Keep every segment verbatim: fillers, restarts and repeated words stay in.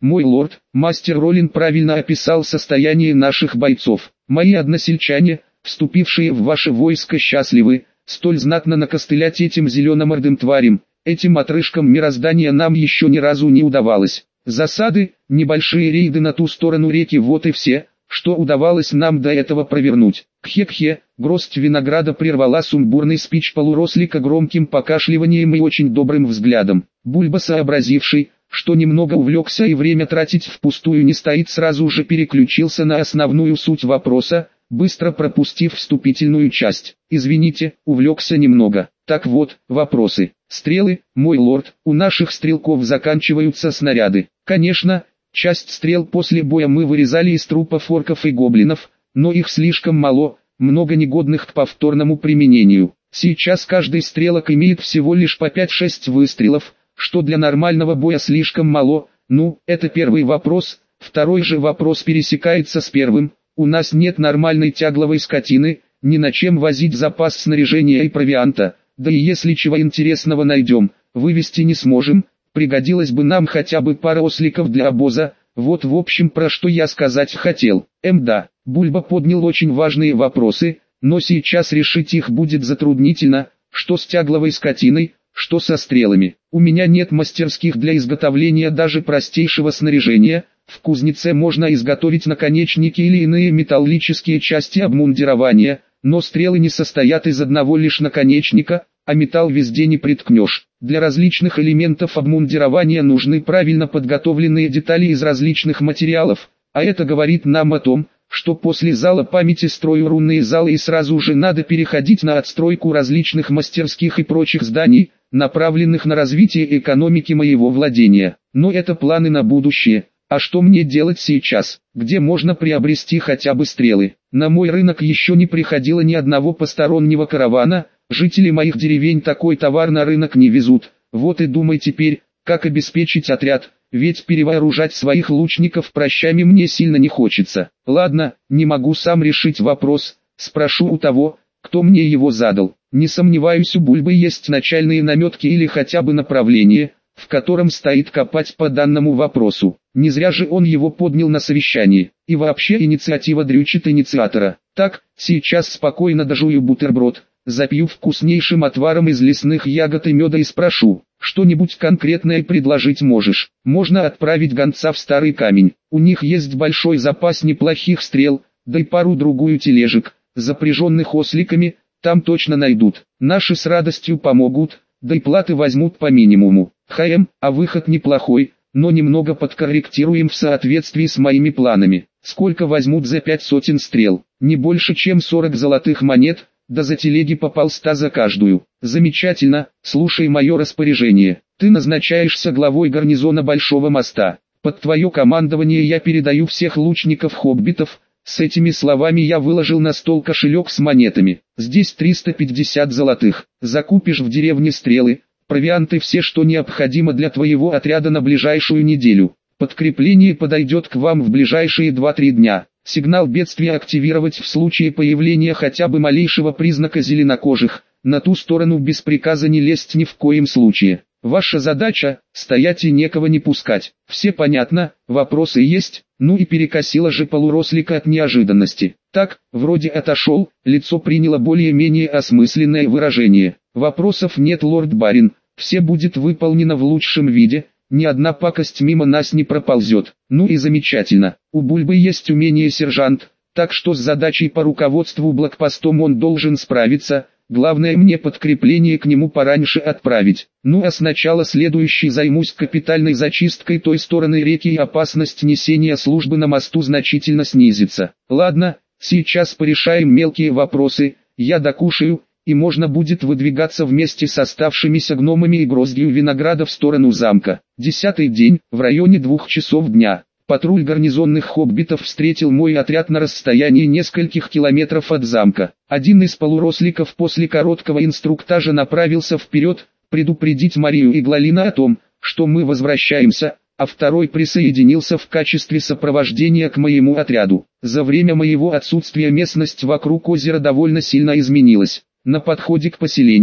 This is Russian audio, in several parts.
Мой лорд, мастер Ролин правильно описал состояние наших бойцов. Мои односельчане, вступившие в ваше войско, счастливы, столь знатно накостылять этим зеленомордым тварям, этим отрыжкам мироздания нам еще ни разу не удавалось. Засады, небольшие рейды на ту сторону реки, вот и все, что удавалось нам до этого провернуть. Кхе-кхе, гроздь винограда прервала сумбурный спич полурослика громким покашливанием и очень добрым взглядом. Бульба, сообразивший, что немного увлекся и время тратить впустую не стоит, сразу же переключился на основную суть вопроса, быстро пропустив вступительную часть. Извините, увлекся немного. Так вот, вопросы. Стрелы, мой лорд, у наших стрелков заканчиваются снаряды. Конечно, часть стрел после боя мы вырезали из трупов орков и гоблинов, но их слишком мало, много негодных к повторному применению. Сейчас каждый стрелок имеет всего лишь по пять-шесть выстрелов, что для нормального боя слишком мало. Ну, это первый вопрос. Второй же вопрос пересекается с первым. У нас нет нормальной тягловой скотины, ни на чем возить запас снаряжения и провианта, да и если чего интересного найдем, вывести не сможем, пригодилось бы нам хотя бы пара осликов для обоза. Вот в общем про что я сказать хотел. Эм да, Бульба поднял очень важные вопросы, но сейчас решить их будет затруднительно, что с тягловой скотиной, что со стрелами. У меня нет мастерских для изготовления даже простейшего снаряжения. В кузнеце можно изготовить наконечники или иные металлические части обмундирования, но стрелы не состоят из одного лишь наконечника, а металл везде не приткнешь. Для различных элементов обмундирования нужны правильно подготовленные детали из различных материалов, а это говорит нам о том, что после зала памяти строю рунные залы и сразу же надо переходить на отстройку различных мастерских и прочих зданий, направленных на развитие экономики моего владения. Но это планы на будущее. А что мне делать сейчас? Где можно приобрести хотя бы стрелы? На мой рынок еще не приходило ни одного постороннего каравана, жители моих деревень такой товар на рынок не везут. Вот и думай теперь, как обеспечить отряд, ведь перевооружать своих лучников прощами мне сильно не хочется. Ладно, не могу сам решить вопрос, спрошу у того, кто мне его задал. Не сомневаюсь, у Бульбы есть начальные наметки или хотя бы направление, в котором стоит копать по данному вопросу. Не зря же он его поднял на совещании. И вообще инициатива дрючит инициатора. Так, сейчас спокойно дожую бутерброд, запью вкуснейшим отваром из лесных ягод и меда и спрошу, что-нибудь конкретное предложить можешь? Можно отправить гонца в Старый Камень. У них есть большой запас неплохих стрел, да и пару-другую тележек, запряженных осликами, там точно найдут. Наши с радостью помогут, да и платы возьмут по минимуму. Хм, а выход неплохой, но немного подкорректируем в соответствии с моими планами. Сколько возьмут за пять сотен стрел? Не больше, чем сорок золотых монет, да за телеги по полста за каждую. Замечательно, слушай мое распоряжение. Ты назначаешься главой гарнизона Большого моста. Под твое командование я передаю всех лучников-хоббитов. С этими словами я выложил на стол кошелек с монетами. Здесь триста пятьдесят золотых. Закупишь в деревне стрелы, провианты, все, что необходимо для твоего отряда на ближайшую неделю. Подкрепление подойдет к вам в ближайшие два-три дня. Сигнал бедствия активировать в случае появления хотя бы малейшего признака зеленокожих. На ту сторону без приказа не лезть ни в коем случае. Ваша задача – стоять и некого не пускать. Все понятно, вопросы есть? Ну и перекосило же полурослика от неожиданности. Так, вроде отошел, лицо приняло более-менее осмысленное выражение. Вопросов нет, лорд-барин, все будет выполнено в лучшем виде, ни одна пакость мимо нас не проползет. Ну и замечательно, у Бульбы есть умение сержант, так что с задачей по руководству блокпостом он должен справиться. Главное, мне подкрепление к нему пораньше отправить. Ну а сначала следующий займусь капитальной зачисткой той стороны реки, и опасность несения службы на мосту значительно снизится. Ладно, сейчас порешаем мелкие вопросы, я докушаю, и можно будет выдвигаться вместе с оставшимися гномами и гроздью винограда в сторону замка. Десятый день, в районе двух часов дня. Патруль гарнизонных хоббитов встретил мой отряд на расстоянии нескольких километров от замка. Один из полуросликов после короткого инструктажа направился вперед, предупредить Марию и Глалина о том, что мы возвращаемся, а второй присоединился в качестве сопровождения к моему отряду. За время моего отсутствия местность вокруг озера довольно сильно изменилась. На подходе к поселению,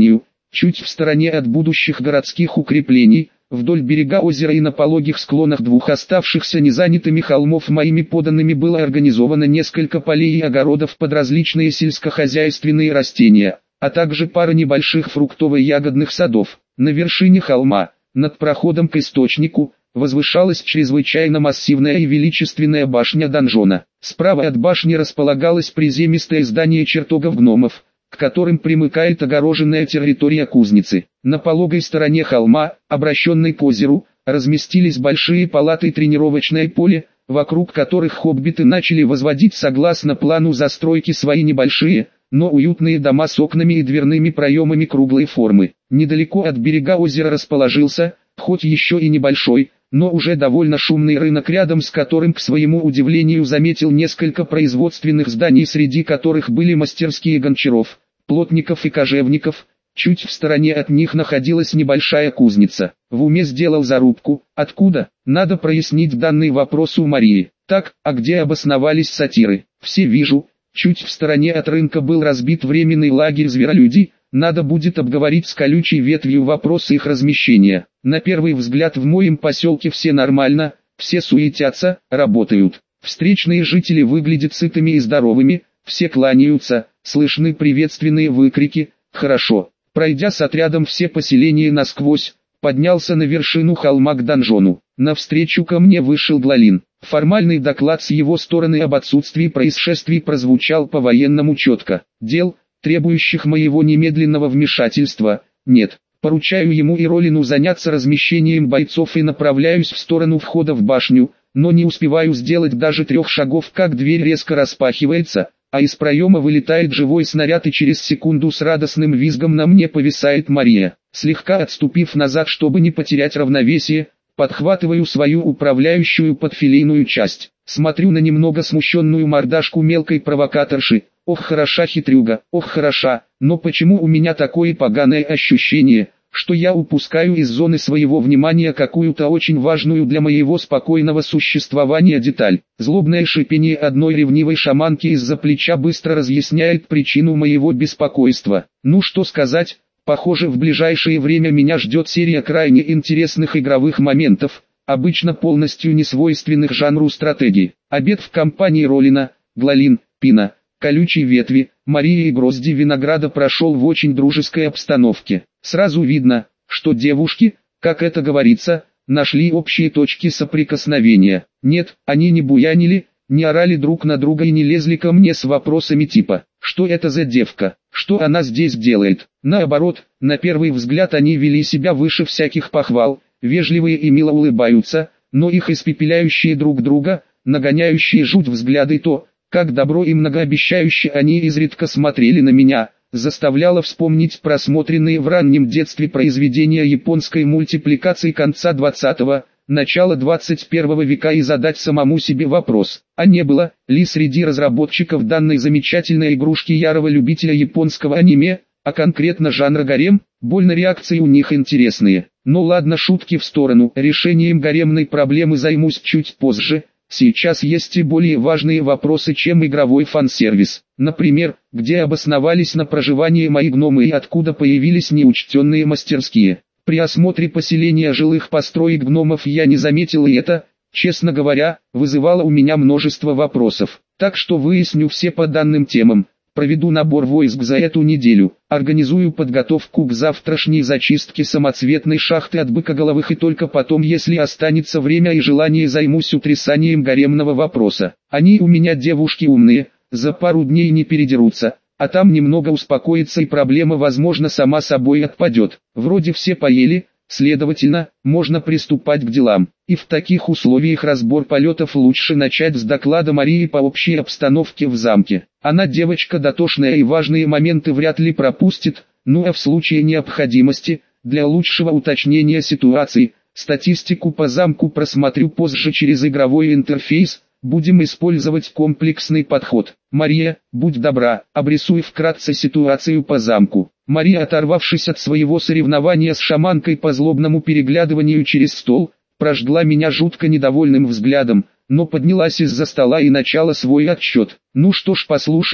Чуть в стороне от будущих городских укреплений, вдоль берега озера и на пологих склонах двух оставшихся незанятыми холмов моими подданными было организовано несколько полей и огородов под различные сельскохозяйственные растения, а также пара небольших фруктово-ягодных садов. На вершине холма, над проходом к источнику, возвышалась чрезвычайно массивная и величественная башня донжона. Справа от башни располагалось приземистое здание чертогов гномов, к которым примыкает огороженная территория кузницы. На пологой стороне холма, обращенной к озеру, разместились большие палаты и тренировочное поле, вокруг которых хоббиты начали возводить согласно плану застройки свои небольшие, но уютные дома с окнами и дверными проемами круглой формы. Недалеко от берега озера расположился, хоть еще и небольшой, но уже довольно шумный рынок, рядом с которым, к своему удивлению, заметил несколько производственных зданий, среди которых были мастерские гончаров, плотников и кожевников. Чуть в стороне от них находилась небольшая кузница. В уме сделал зарубку, откуда, надо прояснить данный вопрос у Марии. Так, а где обосновались сатиры? Все вижу. Чуть в стороне от рынка был разбит временный лагерь зверолюдей, надо будет обговорить с колючей ветвью вопрос их размещения. На первый взгляд в моем поселке все нормально, все суетятся, работают. Встречные жители выглядят сытыми и здоровыми, все кланяются, слышны приветственные выкрики, хорошо. Пройдя с отрядом все поселения насквозь, поднялся на вершину холма к донжону. Навстречу ко мне вышел Глалин. Формальный доклад с его стороны об отсутствии происшествий прозвучал по-военному четко. Дел, требующих моего немедленного вмешательства, нет. Поручаю ему и Ролину заняться размещением бойцов и направляюсь в сторону входа в башню, но не успеваю сделать даже трех шагов, как дверь резко распахивается, а из проема вылетает живой снаряд, и через секунду с радостным визгом на мне повисает Мария. Слегка отступив назад, чтобы не потерять равновесие, подхватываю свою управляющую подфилейную часть, смотрю на немного смущенную мордашку мелкой провокаторши. Ох, хороша хитрюга, ох, хороша, но почему у меня такое поганое ощущение, что я упускаю из зоны своего внимания какую-то очень важную для моего спокойного существования деталь. Злобное шипение одной ревнивой шаманки из-за плеча быстро разъясняет причину моего беспокойства. Ну что сказать, похоже, в ближайшее время меня ждет серия крайне интересных игровых моментов, обычно полностью несвойственных жанру стратегии. Обед в компании Ролина, Глалин, Пина, колючей ветви, Марии и грозди винограда прошел в очень дружеской обстановке. Сразу видно, что девушки, как это говорится, нашли общие точки соприкосновения. Нет, они не буянили, не орали друг на друга и не лезли ко мне с вопросами типа «Что это за девка? Что она здесь делает?». Наоборот, на первый взгляд они вели себя выше всяких похвал, вежливые и мило улыбаются, но их испепеляющие друг друга, нагоняющие жуть взгляды, то, как добро и многообещающе они изредка смотрели на меня, заставляло вспомнить просмотренные в раннем детстве произведения японской мультипликации конца двадцатого, начала двадцать первого века и задать самому себе вопрос, а не было ли среди разработчиков данной замечательной игрушки ярого любителя японского аниме, а конкретно жанра гарем. Больно реакции у них интересные. Но ладно, шутки в сторону, решением гаремной проблемы займусь чуть позже. Сейчас есть и более важные вопросы, чем игровой фан-сервис. Например, где обосновались на проживание мои гномы и откуда появились неучтенные мастерские. При осмотре поселения жилых построек гномов я не заметил, и это, честно говоря, вызывало у меня множество вопросов. Так что выясню все по данным темам. Проведу набор войск за эту неделю, организую подготовку к завтрашней зачистке самоцветной шахты от быкоголовых, и только потом, если останется время и желание, займусь утрясанием гаремного вопроса. Они у меня девушки умные, за пару дней не передерутся, а там немного успокоится и проблема, возможно, сама собой отпадет. Вроде все поели, следовательно, можно приступать к делам. И в таких условиях разбор полетов лучше начать с доклада Марии по общей обстановке в замке. Она девочка дотошная и важные моменты вряд ли пропустит, ну а в случае необходимости, для лучшего уточнения ситуации, статистику по замку просмотрю позже через игровой интерфейс. Будем использовать комплексный подход. Мария, будь добра, обрисуй вкратце ситуацию по замку. Мария, оторвавшись от своего соревнования с шаманкой по злобному переглядыванию через стол, прожгла меня жутко недовольным взглядом, но поднялась из-за стола и начала свой отчет. Ну что ж, послушаем,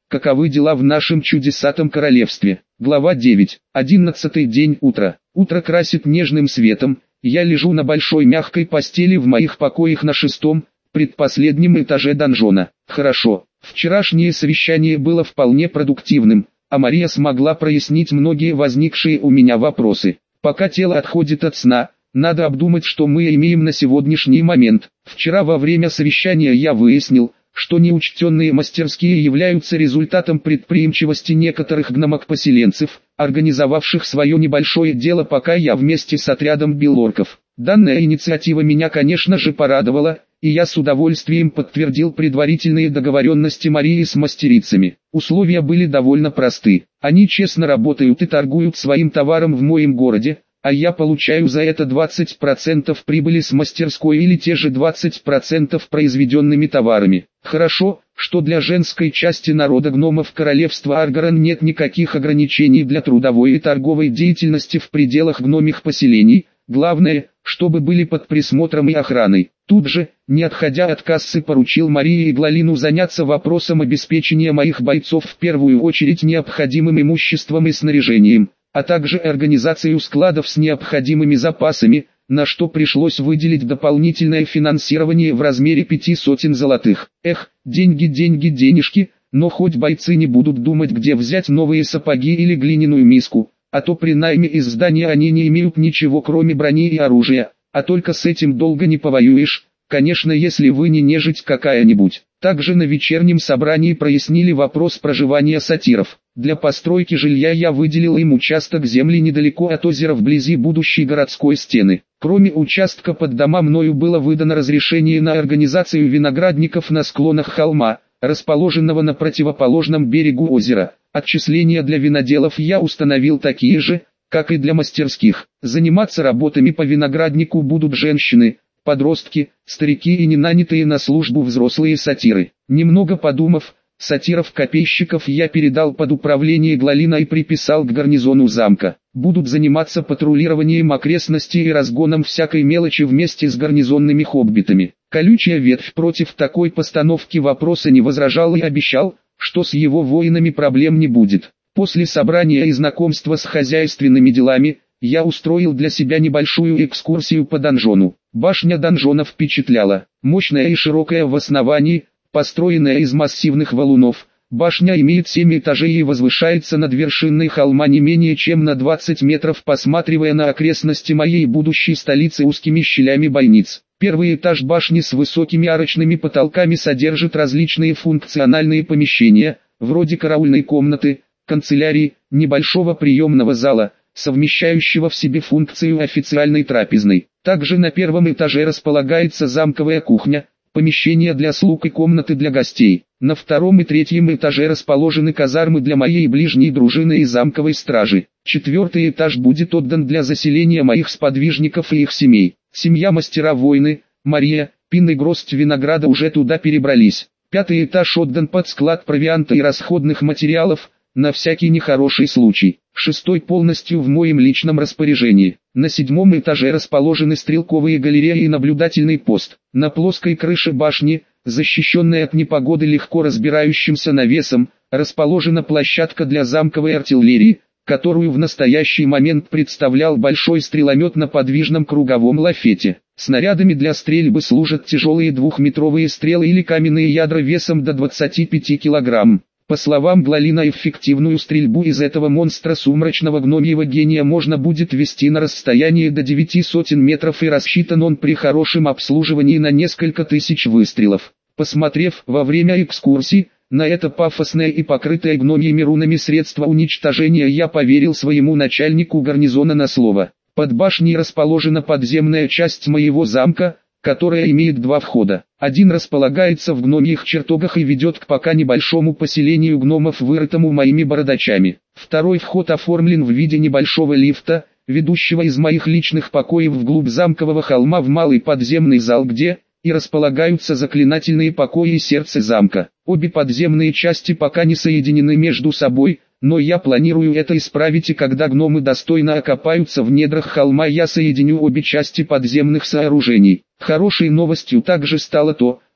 каковы дела в нашем чудесатом королевстве. Глава девять. Одиннадцатый день утра. Утро красит нежным светом. Я лежу на большой мягкой постели в моих покоях на шестом, предпоследнем этаже донжона. Хорошо. Вчерашнее совещание было вполне продуктивным, а Мария смогла прояснить многие возникшие у меня вопросы. Пока тело отходит от сна, надо обдумать, что мы имеем на сегодняшний момент. Вчера во время совещания я выяснил, что неучтенные мастерские являются результатом предприимчивости некоторых гномок-поселенцев, организовавших свое небольшое дело, пока я вместе с отрядом бил орков. Данная инициатива меня, конечно же, порадовала, и я с удовольствием подтвердил предварительные договоренности Марии с мастерицами. Условия были довольно просты. Они честно работают и торгуют своим товаром в моем городе, а я получаю за это двадцать процентов прибыли с мастерской или те же двадцать процентов произведенными товарами. Хорошо, что для женской части народа гномов королевства Аргаран нет никаких ограничений для трудовой и торговой деятельности в пределах гномих поселений. Главное, чтобы были под присмотром и охраной. Тут же, не отходя от кассы, поручил Марии и Глалину заняться вопросом обеспечения моих бойцов в первую очередь необходимым имуществом и снаряжением, а также организацию складов с необходимыми запасами, на что пришлось выделить дополнительное финансирование в размере пяти сотен золотых. Эх, деньги, деньги, денежки, но хоть бойцы не будут думать, где взять новые сапоги или глиняную миску, а то при найме из здания они не имеют ничего кроме брони и оружия, а только с этим долго не повоюешь, конечно, если вы не нежить какая-нибудь. Также на вечернем собрании прояснили вопрос проживания сатиров. Для постройки жилья я выделил им участок земли недалеко от озера вблизи будущей городской стены. Кроме участка под дома, мною было выдано разрешение на организацию виноградников на склонах холма, расположенного на противоположном берегу озера. Отчисления для виноделов я установил такие же, как и для мастерских. Заниматься работами по винограднику будут женщины, подростки, старики и ненанятые на службу взрослые сатиры. Немного подумав, сатиров-копейщиков я передал под управление Глалина и приписал к гарнизону замка. Будут заниматься патрулированием окрестностей и разгоном всякой мелочи вместе с гарнизонными хоббитами. Колючая ветвь против такой постановки вопроса не возражал и обещал, что с его воинами проблем не будет. После собрания и знакомства с хозяйственными делами, я устроил для себя небольшую экскурсию по донжону. Башня донжона впечатляла. Мощная и широкая в основании, построенная из массивных валунов, башня имеет семь этажей и возвышается над вершиной холма не менее чем на двадцать метров, посматривая на окрестности моей будущей столицы узкими щелями бойниц. Первый этаж башни с высокими арочными потолками содержит различные функциональные помещения, вроде караульной комнаты, канцелярии, небольшого приемного зала, совмещающего в себе функцию официальной трапезной. Также на первом этаже располагается замковая кухня, помещения для слуг и комнаты для гостей. На втором и третьем этаже расположены казармы для моей ближней дружины и замковой стражи. Четвертый этаж будет отдан для заселения моих сподвижников и их семей. Семья мастера-воины, Мария, Пин и Гроздь Винограда уже туда перебрались. Пятый этаж отдан под склад провианта и расходных материалов, на всякий нехороший случай. Шестой полностью в моем личном распоряжении. На седьмом этаже расположены стрелковые галереи и наблюдательный пост. На плоской крыше башни, защищенной от непогоды легко разбирающимся навесом, расположена площадка для замковой артиллерии, которую в настоящий момент представлял большой стреломет на подвижном круговом лафете. Снарядами для стрельбы служат тяжелые двухметровые стрелы или каменные ядра весом до двадцати пяти килограмм. По словам Глалина, эффективную стрельбу из этого монстра сумрачного гномьего гения можно будет вести на расстоянии до девяти сотен метров, и рассчитан он при хорошем обслуживании на несколько тысяч выстрелов. Посмотрев во время экскурсии на это пафосное и покрытое гномьими рунами средство уничтожения, я поверил своему начальнику гарнизона на слово. Под башней расположена подземная часть моего замка, которая имеет два входа. Один располагается в гномьих чертогах и ведет к пока небольшому поселению гномов, вырытому моими бородачами. Второй вход оформлен в виде небольшого лифта, ведущего из моих личных покоев вглубь замкового холма в малый подземный зал, где и располагаются заклинательные покои и сердце замка. Обе подземные части пока не соединены между собой, но я планирую это исправить, и когда гномы достойно окопаются в недрах холма, я соединю обе части подземных сооружений. Хорошей новостью также стало то,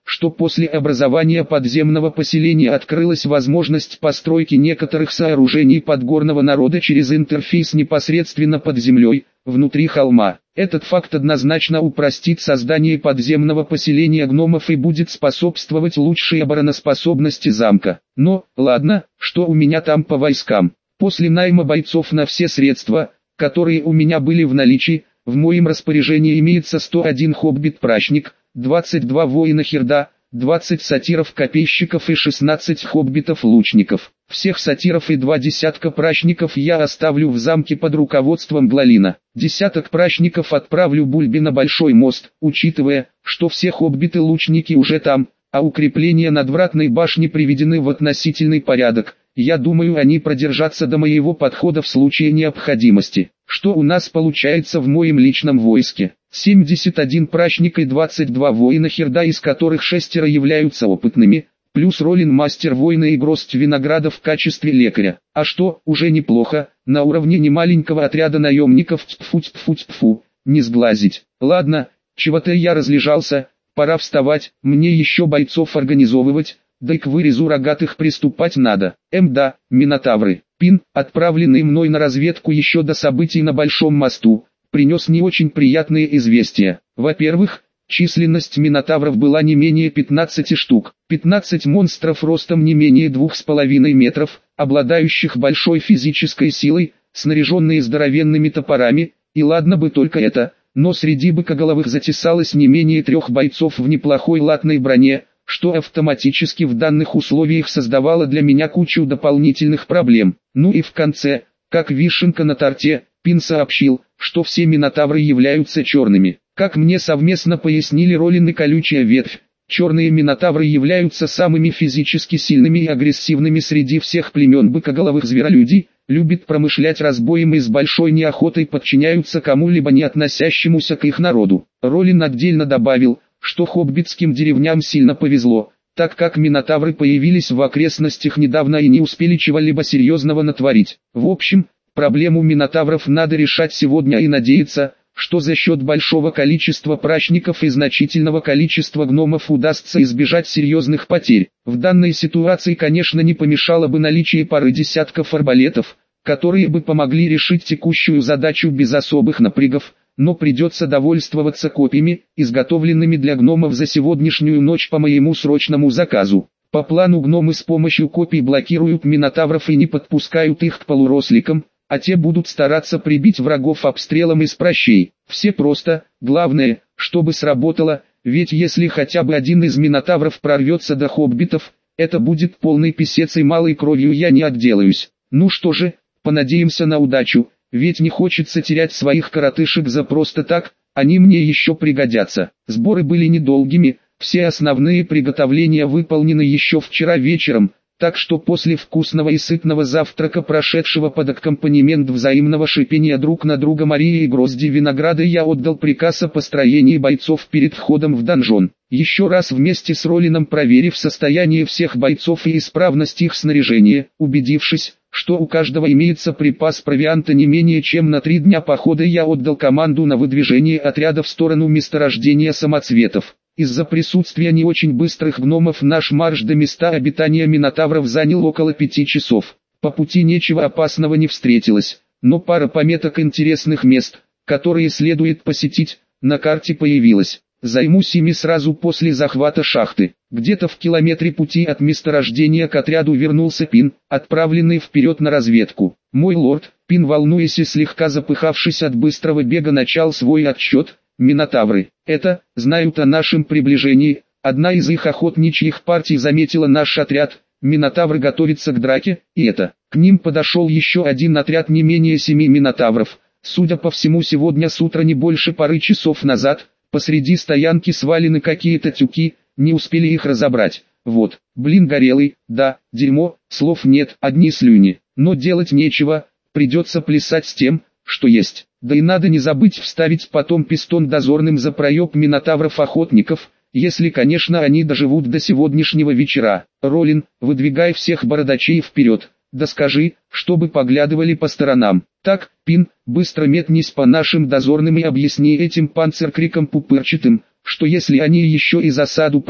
что после образования подземного поселения открылась возможность постройки некоторых сооружений подгорного народа через интерфейс непосредственно под землей, внутри холма. Этот факт однозначно упростит создание подземного поселения гномов и будет способствовать лучшей обороноспособности замка. Но, ладно, что у меня там по войскам. После найма бойцов на все средства, которые у меня были в наличии, в моем распоряжении имеется сто один хоббит-прачник, двадцать два воина-херда, двадцать сатиров-копейщиков и шестнадцать хоббитов-лучников. Всех сатиров и два десятка прачников я оставлю в замке под руководством Глалина. Десяток прачников отправлю Бульбе на Большой мост, учитывая, что все хоббиты-лучники уже там, а укрепления надвратной башни приведены в относительный порядок. Я думаю, они продержатся до моего подхода в случае необходимости. Что у нас получается в моем личном войске? семьдесят один прачник и двадцать два воина-херда, из которых шестеро являются опытными, плюс Ролин мастер воина и гроздь винограда в качестве лекаря. А что, уже неплохо, на уровне немаленького отряда наемников, тьфу-тьфу-тьфу, не сглазить. Ладно, чего-то я разлежался, пора вставать, мне еще бойцов организовывать, да и к вырезу рогатых приступать надо. Эм да, минотавры. Пин, отправленный мной на разведку еще до событий на Большом мосту, принес не очень приятные известия. Во-первых, численность минотавров была не менее пятнадцати штук. пятнадцать монстров ростом не менее двух с половиной метров, обладающих большой физической силой, снаряженные здоровенными топорами, и ладно бы только это, но среди быкоголовых затесалось не менее трех бойцов в неплохой латной броне, что автоматически в данных условиях создавало для меня кучу дополнительных проблем. Ну и в конце, как вишенка на торте, Пин сообщил, что все минотавры являются черными. Как мне совместно пояснили Ролин и Колючая Ветвь, черные минотавры являются самыми физически сильными и агрессивными среди всех племен быкоголовых зверолюдей, любят промышлять разбоем и с большой неохотой подчиняются кому-либо не относящемуся к их народу. Ролин отдельно добавил, что хоббитским деревням сильно повезло, так как минотавры появились в окрестностях недавно и не успели чего-либо серьезного натворить. В общем, проблему минотавров надо решать сегодня и надеяться, что за счет большого количества прачников и значительного количества гномов удастся избежать серьезных потерь. В данной ситуации, конечно, не помешало бы наличие пары десятков арбалетов, которые бы помогли решить текущую задачу без особых напрягов, но придется довольствоваться копьями, изготовленными для гномов за сегодняшнюю ночь по моему срочному заказу. По плану гномы с помощью копий блокируют минотавров и не подпускают их к полуросликам, а те будут стараться прибить врагов обстрелом из пращей. Все просто, главное, чтобы сработало, ведь если хотя бы один из минотавров прорвется до хоббитов, это будет полный писец и малой кровью я не отделаюсь. Ну что же, понадеемся на удачу. Ведь не хочется терять своих коротышек за просто так, они мне еще пригодятся. Сборы были недолгими, все основные приготовления выполнены еще вчера вечером, так что после вкусного и сытного завтрака, прошедшего под аккомпанемент взаимного шипения друг на друга Марии и грозди винограда, я отдал приказ о построении бойцов перед входом в донжон. Еще раз вместе с Ролином проверив состояние всех бойцов и исправность их снаряжения, убедившись, что у каждого имеется припас провианта не менее чем на три дня похода, я отдал команду на выдвижение отряда в сторону месторождения самоцветов. Из-за присутствия не очень быстрых гномов наш марш до места обитания минотавров занял около пяти часов. По пути ничего опасного не встретилось, но пара пометок интересных мест, которые следует посетить, на карте появилась. Займусь ими сразу после захвата шахты. Где-то в километре пути от месторождения к отряду вернулся Пин, отправленный вперед на разведку. Мой лорд, Пин, волнуясь и слегка запыхавшись от быстрого бега, начал свой отсчет. Минотавры, это, знают о нашем приближении, одна из их охотничьих партий заметила наш отряд, минотавры готовятся к драке, и это, к ним подошел еще один отряд не менее семи минотавров, судя по всему сегодня с утра не больше пары часов назад, посреди стоянки свалены какие-то тюки, не успели их разобрать, вот, блин горелый, да, дерьмо, слов нет, одни слюни, но делать нечего, придется плясать с тем, что есть. Да и надо не забыть вставить потом пистон дозорным за проеб минотавров-охотников, если, конечно, они доживут до сегодняшнего вечера. Ролин, выдвигай всех бородачей вперед, да скажи, чтобы поглядывали по сторонам. Так, Пин, быстро метнись по нашим дозорным и объясни этим панциркрикам пупырчатым, что если они еще и засаду прое,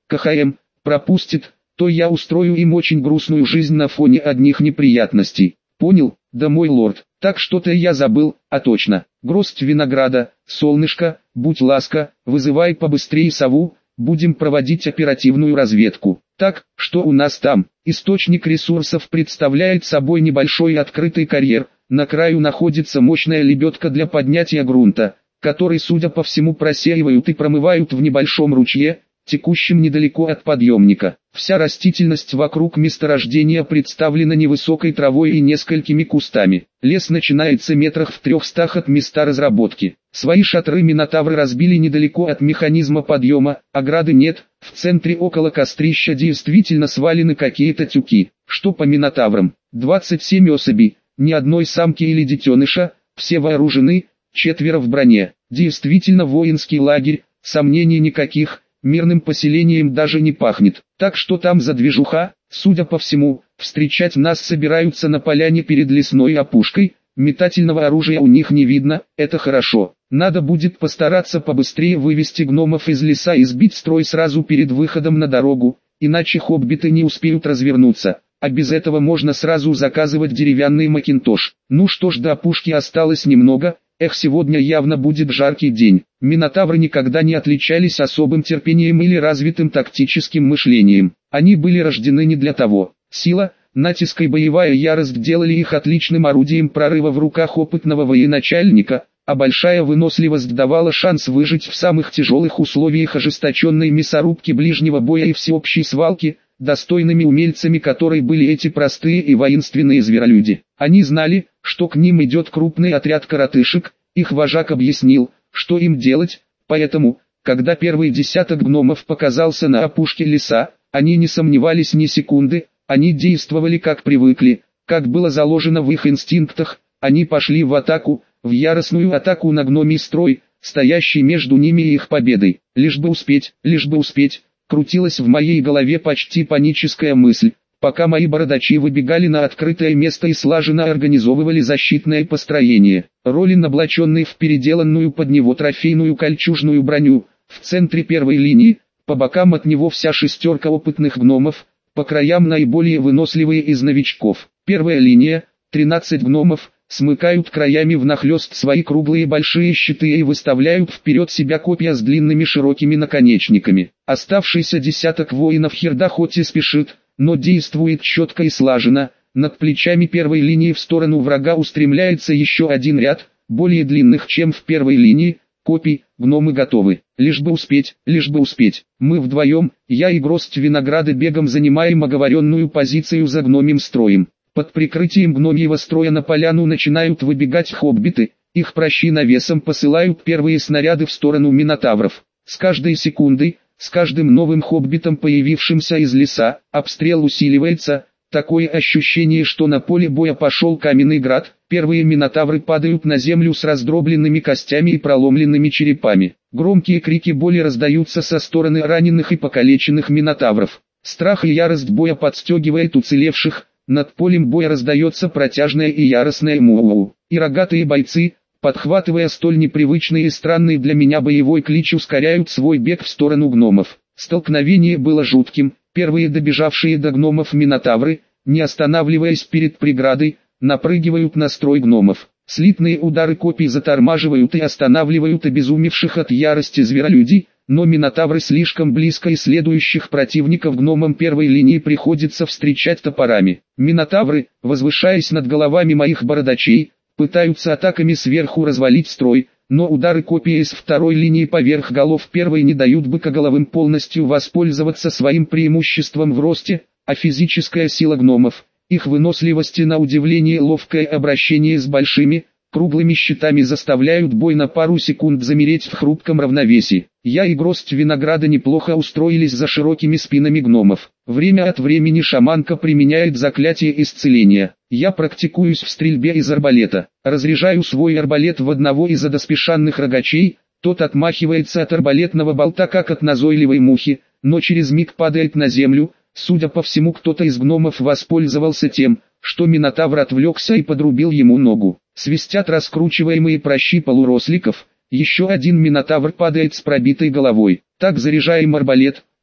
КХМ, пропустит, то я устрою им очень грустную жизнь на фоне одних неприятностей. Понял? Да, мой лорд. Так что-то я забыл, а точно. Гроздь винограда, солнышко, будь ласка, вызывай побыстрее сову, будем проводить оперативную разведку. Так, что у нас там? Источник ресурсов представляет собой небольшой открытый карьер, на краю находится мощная лебедка для поднятия грунта, который, судя по всему, просеивают и промывают в небольшом ручье, текущем недалеко от подъемника. Вся растительность вокруг месторождения представлена невысокой травой и несколькими кустами. Лес начинается метрах в трехстах от места разработки. Свои шатры минотавры разбили недалеко от механизма подъема, ограды нет, в центре около кострища действительно свалены какие-то тюки. Что по минотаврам? двадцать семь особей, ни одной самки или детеныша, все вооружены, четверо в броне. Действительно воинский лагерь, сомнений никаких. Мирным поселением даже не пахнет. Так что там за движуха? Судя по всему, встречать нас собираются на поляне перед лесной опушкой. Метательного оружия у них не видно, это хорошо. Надо будет постараться побыстрее вывести гномов из леса и сбить строй сразу перед выходом на дорогу, иначе хоббиты не успеют развернуться. А без этого можно сразу заказывать деревянный макинтош. Ну что ж, до опушки осталось немного. Эх, сегодня явно будет жаркий день. Минотавры никогда не отличались особым терпением или развитым тактическим мышлением. Они были рождены не для того. Сила, натиск и боевая ярость делали их отличным орудием прорыва в руках опытного военачальника, а большая выносливость давала шанс выжить в самых тяжелых условиях ожесточенной мясорубки ближнего боя и всеобщей свалки, достойными умельцами которой были эти простые и воинственные зверолюди. Они знали, что к ним идет крупный отряд коротышек, их вожак объяснил, что им делать, поэтому, когда первый десяток гномов показался на опушке леса, они не сомневались ни секунды, они действовали как привыкли, как было заложено в их инстинктах, они пошли в атаку, в яростную атаку на гномий строй, стоящий между ними и их победой. Лишь бы успеть, лишь бы успеть. Крутилась в моей голове почти паническая мысль, пока мои бородачи выбегали на открытое место и слаженно организовывали защитное построение. Ролин, облаченный в переделанную под него трофейную кольчужную броню, в центре первой линии, по бокам от него вся шестерка опытных гномов, по краям наиболее выносливые из новичков. Первая линия, тринадцать гномов, смыкают краями внахлёст свои круглые большие щиты и выставляют вперед себя копья с длинными широкими наконечниками. Оставшийся десяток воинов Херда хоть и спешит, но действует четко и слаженно. Над плечами первой линии в сторону врага устремляется еще один ряд, более длинных, чем в первой линии, копий. Гномы готовы. Лишь бы успеть, лишь бы успеть. Мы вдвоем, я и Гроздь винограда, бегом занимаем оговоренную позицию за гномим строем. Под прикрытием гномьего строя на поляну начинают выбегать хоббиты, их пращи навесом посылают первые снаряды в сторону минотавров. С каждой секундой, с каждым новым хоббитом, появившимся из леса, обстрел усиливается, такое ощущение, что на поле боя пошел каменный град, первые минотавры падают на землю с раздробленными костями и проломленными черепами. Громкие крики боли раздаются со стороны раненых и покалеченных минотавров. Страх и ярость боя подстегивает уцелевших. Над полем боя раздается протяжное и яростное му-у-у. И рогатые бойцы, подхватывая столь непривычный и странный для меня боевой клич, ускоряют свой бег в сторону гномов. Столкновение было жутким. Первые добежавшие до гномов минотавры, не останавливаясь перед преградой, напрыгивают на строй гномов. Слитные удары копий затормаживают и останавливают обезумевших от ярости зверолюдей, но минотавры слишком близко, и следующих противников гномам первой линии приходится встречать топорами. Минотавры, возвышаясь над головами моих бородачей, пытаются атаками сверху развалить строй, но удары копий из второй линии поверх голов первой не дают быкоголовым полностью воспользоваться своим преимуществом в росте, а физическая сила гномов, их выносливость и, на удивление, ловкое обращение с большими, круглыми щитами заставляют бой на пару секунд замереть в хрупком равновесии. Я и Гроздь винограда неплохо устроились за широкими спинами гномов. Время от времени шаманка применяет заклятие исцеления. Я практикуюсь в стрельбе из арбалета. Разряжаю свой арбалет в одного из одоспешанных рогачей, тот отмахивается от арбалетного болта как от назойливой мухи, но через миг падает на землю. Судя по всему, кто-то из гномов воспользовался тем, что минотавр отвлекся, и подрубил ему ногу. Свистят раскручиваемые пращи полуросликов, еще один минотавр падает с пробитой головой. Так заряжаем арбалет,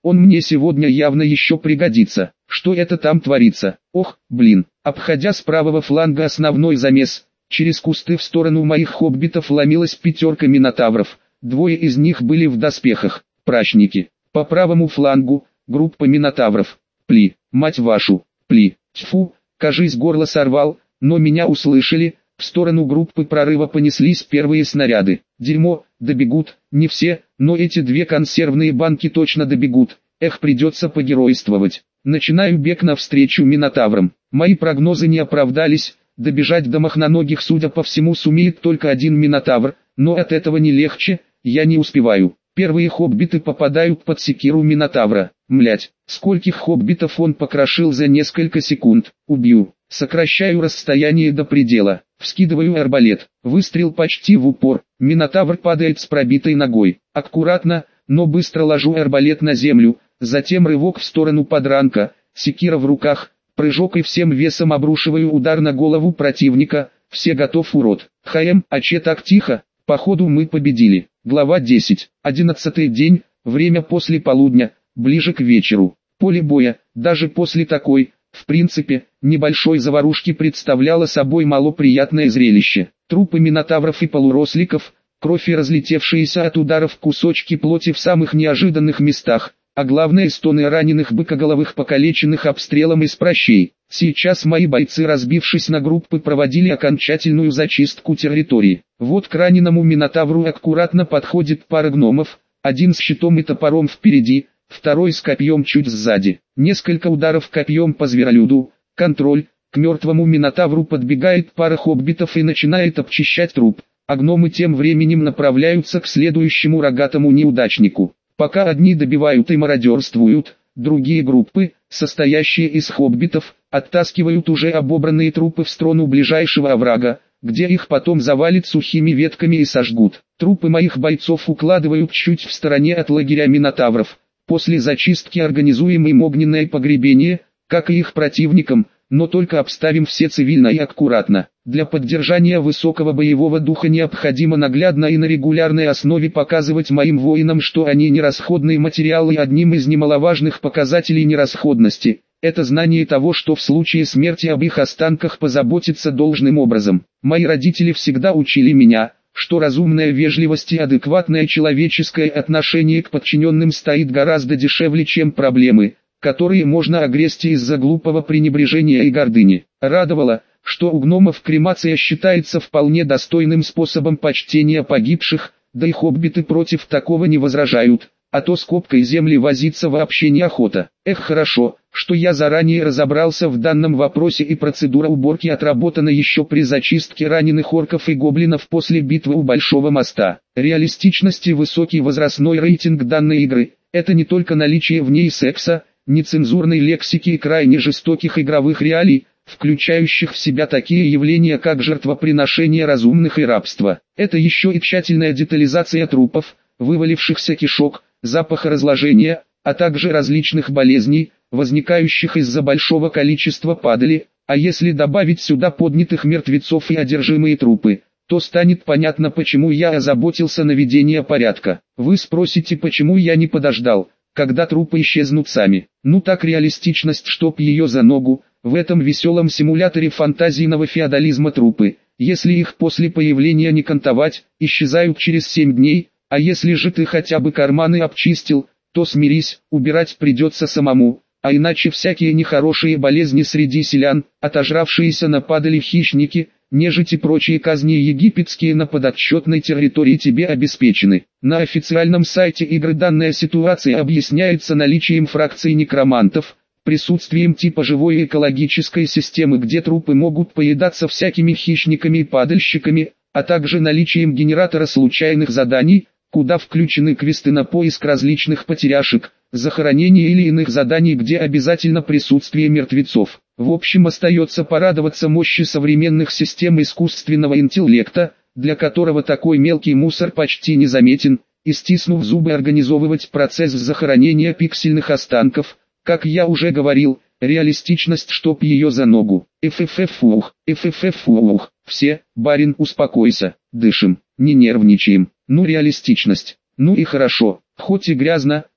Он мне сегодня явно еще пригодится. Что это там творится? Ох, блин. Обходя с правого фланга основной замес, через кусты в сторону моих хоббитов ломилась пятерка минотавров. Двое из них были в доспехах, прачники. По правому флангу, группа минотавров. Пли, мать вашу, пли. Тьфу, кажись, горло сорвал, но меня услышали. В сторону группы прорыва понеслись первые снаряды. Дерьмо, добегут, не все, но эти две консервные банки точно добегут. Эх, придется погеройствовать. Начинаю бег навстречу минотаврам. Мои прогнозы не оправдались. Добежать до мохноногих, судя по всему, сумеет только один минотавр, но от этого не легче, я не успеваю. Первые хоббиты попадают под секиру минотавра. Млять, скольких хоббитов он покрошил за несколько секунд. Убью. Сокращаю расстояние до предела. Вскидываю арбалет. Выстрел почти в упор. Минотавр падает с пробитой ногой. Аккуратно, но быстро ложу арбалет на землю. Затем рывок в сторону подранка. Секира в руках. Прыжок и всем весом обрушиваю удар на голову противника. Все готов, урод. ХМ, а че так тихо? Походу мы победили. Глава десять. Одиннадцатый день. Время после полудня. Ближе к вечеру. Поле боя, даже после такой, в принципе, небольшой заварушки представляло собой малоприятное зрелище. Трупы минотавров и полуросликов, кровь и разлетевшиеся от ударов кусочки плоти в самых неожиданных местах, а главное стоны раненых быкоголовых, покалеченных обстрелом из пращей. Сейчас мои бойцы, разбившись на группы, проводили окончательную зачистку территории. Вот к раненому минотавру аккуратно подходит пара гномов, один с щитом и топором впереди, второй с копьем чуть сзади. Несколько ударов копьем по зверолюду, контроль, к мертвому минотавру подбегает пара хоббитов и начинает обчищать труп, а гномы тем временем направляются к следующему рогатому неудачнику. Пока одни добивают и мародерствуют, другие группы, состоящие из хоббитов, оттаскивают уже обобранные трупы в сторону ближайшего оврага, где их потом завалят сухими ветками и сожгут. Трупы моих бойцов укладывают чуть в стороне от лагеря минотавров. После зачистки организуем им огненное погребение, как и их противникам, но только обставим все цивильно и аккуратно. Для поддержания высокого боевого духа необходимо наглядно и на регулярной основе показывать моим воинам, что они не расходные материалы, и одним из немаловажных показателей нерасходности – это знание того, что в случае смерти об их останках позаботиться должным образом. Мои родители всегда учили меня, что разумная вежливость и адекватное человеческое отношение к подчиненным стоит гораздо дешевле, чем проблемы, которые можно огрести из-за глупого пренебрежения и гордыни. Радовало, что у гномов кремация считается вполне достойным способом почтения погибших, да и хоббиты против такого не возражают, а то с копкой земли возиться вообще неохота. Эх, хорошо, что я заранее разобрался в данном вопросе, и процедура уборки отработана еще при зачистке раненых орков и гоблинов после битвы у Большого моста. Реалистичность и высокий возрастной рейтинг данной игры – это не только наличие в ней секса, нецензурной лексики и крайне жестоких игровых реалий, включающих в себя такие явления, как жертвоприношение разумных и рабство. Это еще и тщательная детализация трупов, вывалившихся кишок, запаха разложения, а также различных болезней, возникающих из-за большого количества падали, а если добавить сюда поднятых мертвецов и одержимые трупы, то станет понятно, почему я озаботился наведением порядка. Вы спросите, почему я не подождал, когда трупы исчезнут сами. Ну так, реалистичность, чтоб ее за ногу. В этом веселом симуляторе фантазийного феодализма трупы, если их после появления не кантовать, исчезают через семь дней, а если же ты хотя бы карманы обчистил, то смирись, убирать придется самому, а иначе всякие нехорошие болезни среди селян, отожравшиеся на падали хищники, нежить и прочие казни египетские на подотчетной территории тебе обеспечены. На официальном сайте игры данная ситуация объясняется наличием фракций некромантов, присутствием типа живой экологической системы, где трупы могут поедаться всякими хищниками и падальщиками, а также наличием генератора случайных заданий, куда включены квесты на поиск различных потеряшек, захоронения или иных заданий, где обязательно присутствие мертвецов. В общем, остается порадоваться мощи современных систем искусственного интеллекта, для которого такой мелкий мусор почти незаметен, и стиснув зубы организовывать процесс захоронения пиксельных останков. Как я уже говорил, реалистичность, чтоб ее за ногу. Фффух, фффух. Все, барин, успокойся, дышим, не нервничаем. Ну реалистичность. Ну и хорошо, хоть и грязно,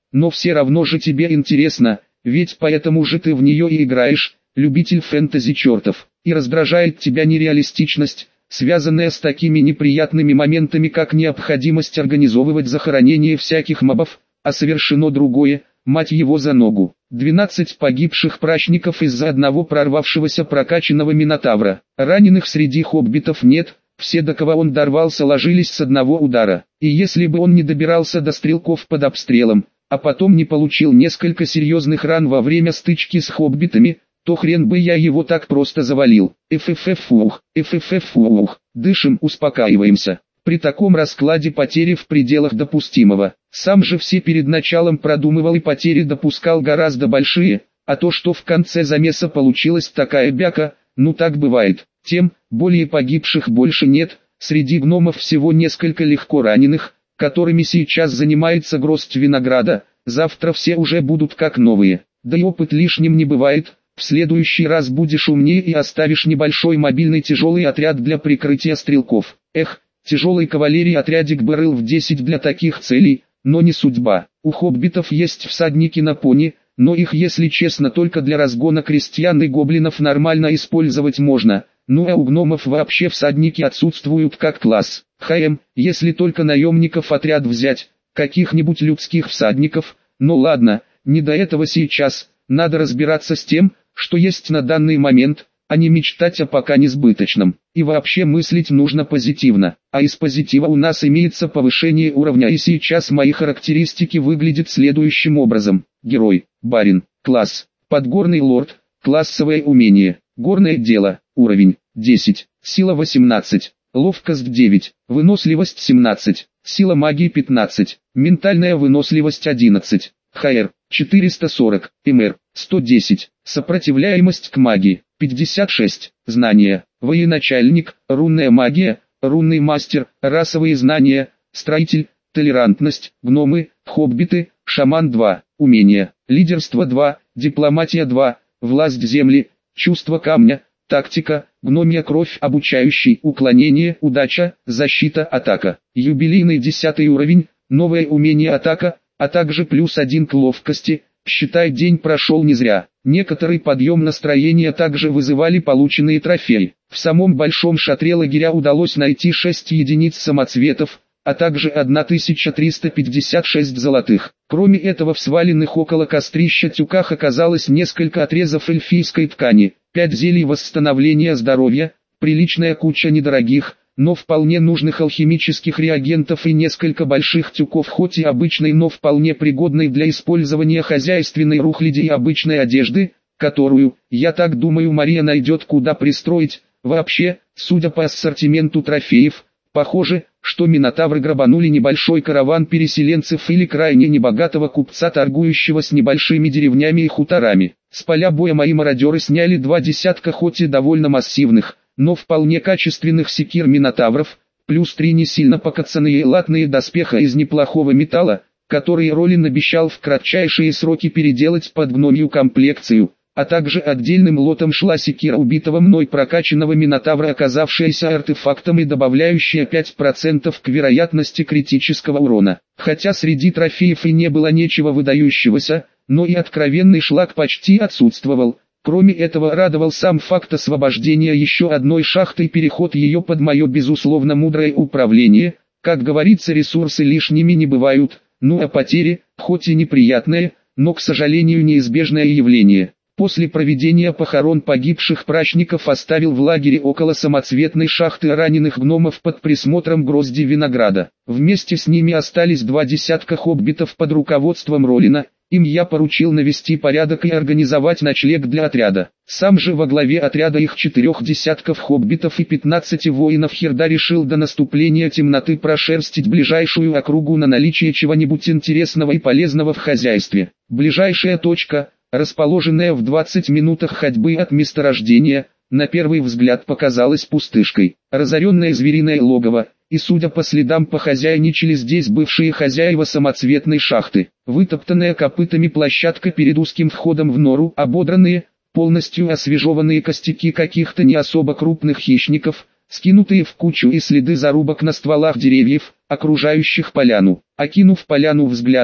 но все равно же тебе интересно, ведь поэтому же ты в нее и играешь, любитель фэнтези чертов. И раздражает тебя нереалистичность, связанная с такими неприятными моментами, как необходимость организовывать захоронение всяких мобов, а совершено другое, мать его за ногу. двенадцать погибших прачников из-за одного прорвавшегося прокачанного минотавра. Раненых среди хоббитов нет, все, до кого он дорвался, ложились с одного удара. И если бы он не добирался до стрелков под обстрелом, а потом не получил несколько серьезных ран во время стычки с хоббитами, то хрен бы я его так просто завалил. Фффух, фффух, дышим, успокаиваемся. При таком раскладе потери в пределах допустимого. Сам же все перед началом продумывал и потери допускал гораздо большие, а то, что в конце замеса получилась такая бяка, ну так бывает. Тем более погибших больше нет, среди гномов всего несколько легко раненых, которыми сейчас занимается гроздь винограда, завтра все уже будут как новые. Да и опыт лишним не бывает, в следующий раз будешь умнее и оставишь небольшой мобильный тяжелый отряд для прикрытия стрелков. Эх, тяжелый кавалерий отрядик бы рыл в десять для таких целей, но не судьба. У хоббитов есть всадники на пони, но их, если честно, только для разгона крестьян и гоблинов нормально использовать можно. Ну а у гномов вообще всадники отсутствуют как класс. Хм, если только наемников отряд взять, каких-нибудь людских всадников, ну ладно, не до этого сейчас, надо разбираться с тем, что есть на данный момент, а не мечтать о пока несбыточном. И вообще мыслить нужно позитивно, а из позитива у нас имеется повышение уровня, и сейчас мои характеристики выглядят следующим образом. Герой, барин, класс, подгорный лорд, классовое умение, горное дело, уровень десять, сила восемнадцать, ловкость девять, выносливость семнадцать, сила магии пятнадцать, ментальная выносливость одиннадцать, ХР четыреста сорок, МР сто десять, сопротивляемость к магии пятьдесят шесть, знания, военачальник, рунная магия, рунный мастер, расовые знания, строитель, толерантность, гномы, хоббиты, шаман два, умения, лидерство два, дипломатия два, власть земли, чувство камня, тактика, гномья кровь, обучающий, уклонение, удача, защита, атака. Юбилейный десятый уровень, новое умение атака, а также плюс один к ловкости. Считай, день прошел не зря. Некоторый подъем настроения также вызывали полученные трофеи. В самом большом шатре лагеря удалось найти шесть единиц самоцветов, а также тысяча триста пятьдесят шесть золотых. Кроме этого, в сваленных около кострища тюках оказалось несколько отрезов эльфийской ткани, пять зелий восстановления здоровья, приличная куча недорогих, но вполне нужных алхимических реагентов и несколько больших тюков, хоть и обычной, но вполне пригодной для использования хозяйственной рухляди и обычной одежды, которую, я так думаю, Мария найдет куда пристроить. Вообще, судя по ассортименту трофеев, похоже, что минотавры грабанули небольшой караван переселенцев или крайне небогатого купца, торгующего с небольшими деревнями и хуторами. С поля боя мои мародеры сняли два десятка хоть и довольно массивных, но вполне качественных секир минотавров, плюс три не сильно покоцанные латные доспеха из неплохого металла, которые Ролин обещал в кратчайшие сроки переделать под гномью комплекцию, а также отдельным лотом шла секира убитого мной прокачанного минотавра, оказавшаяся артефактом и добавляющая пять процентов к вероятности критического урона. Хотя среди трофеев и не было ничего выдающегося, но и откровенный шлак почти отсутствовал. Кроме этого, радовал сам факт освобождения еще одной шахты и переход ее под мое безусловно мудрое управление. Как говорится, ресурсы лишними не бывают, ну а потери, хоть и неприятные, но, к сожалению, неизбежное явление. После проведения похорон погибших прачников оставил в лагере около самоцветной шахты раненых гномов под присмотром грозди винограда. Вместе с ними остались два десятка хоббитов под руководством Ролина. Им я поручил навести порядок и организовать ночлег для отряда. Сам же во главе отряда их четырех десятков хоббитов и пятнадцати воинов Херда решил до наступления темноты прошерстить ближайшую округу на наличие чего-нибудь интересного и полезного в хозяйстве. Ближайшая точка, расположенная в двадцати минутах ходьбы от месторождения, на первый взгляд показалась пустышкой. Разоренное звериное логово, и судя по следам похозяйничали здесь бывшие хозяева самоцветной шахты. Вытоптанная копытами площадка перед узким входом в нору, ободранные, полностью освежеванные костяки каких-то не особо крупных хищников, скинутые в кучу и следы зарубок на стволах деревьев, окружающих поляну. Окинув поляну взглядом,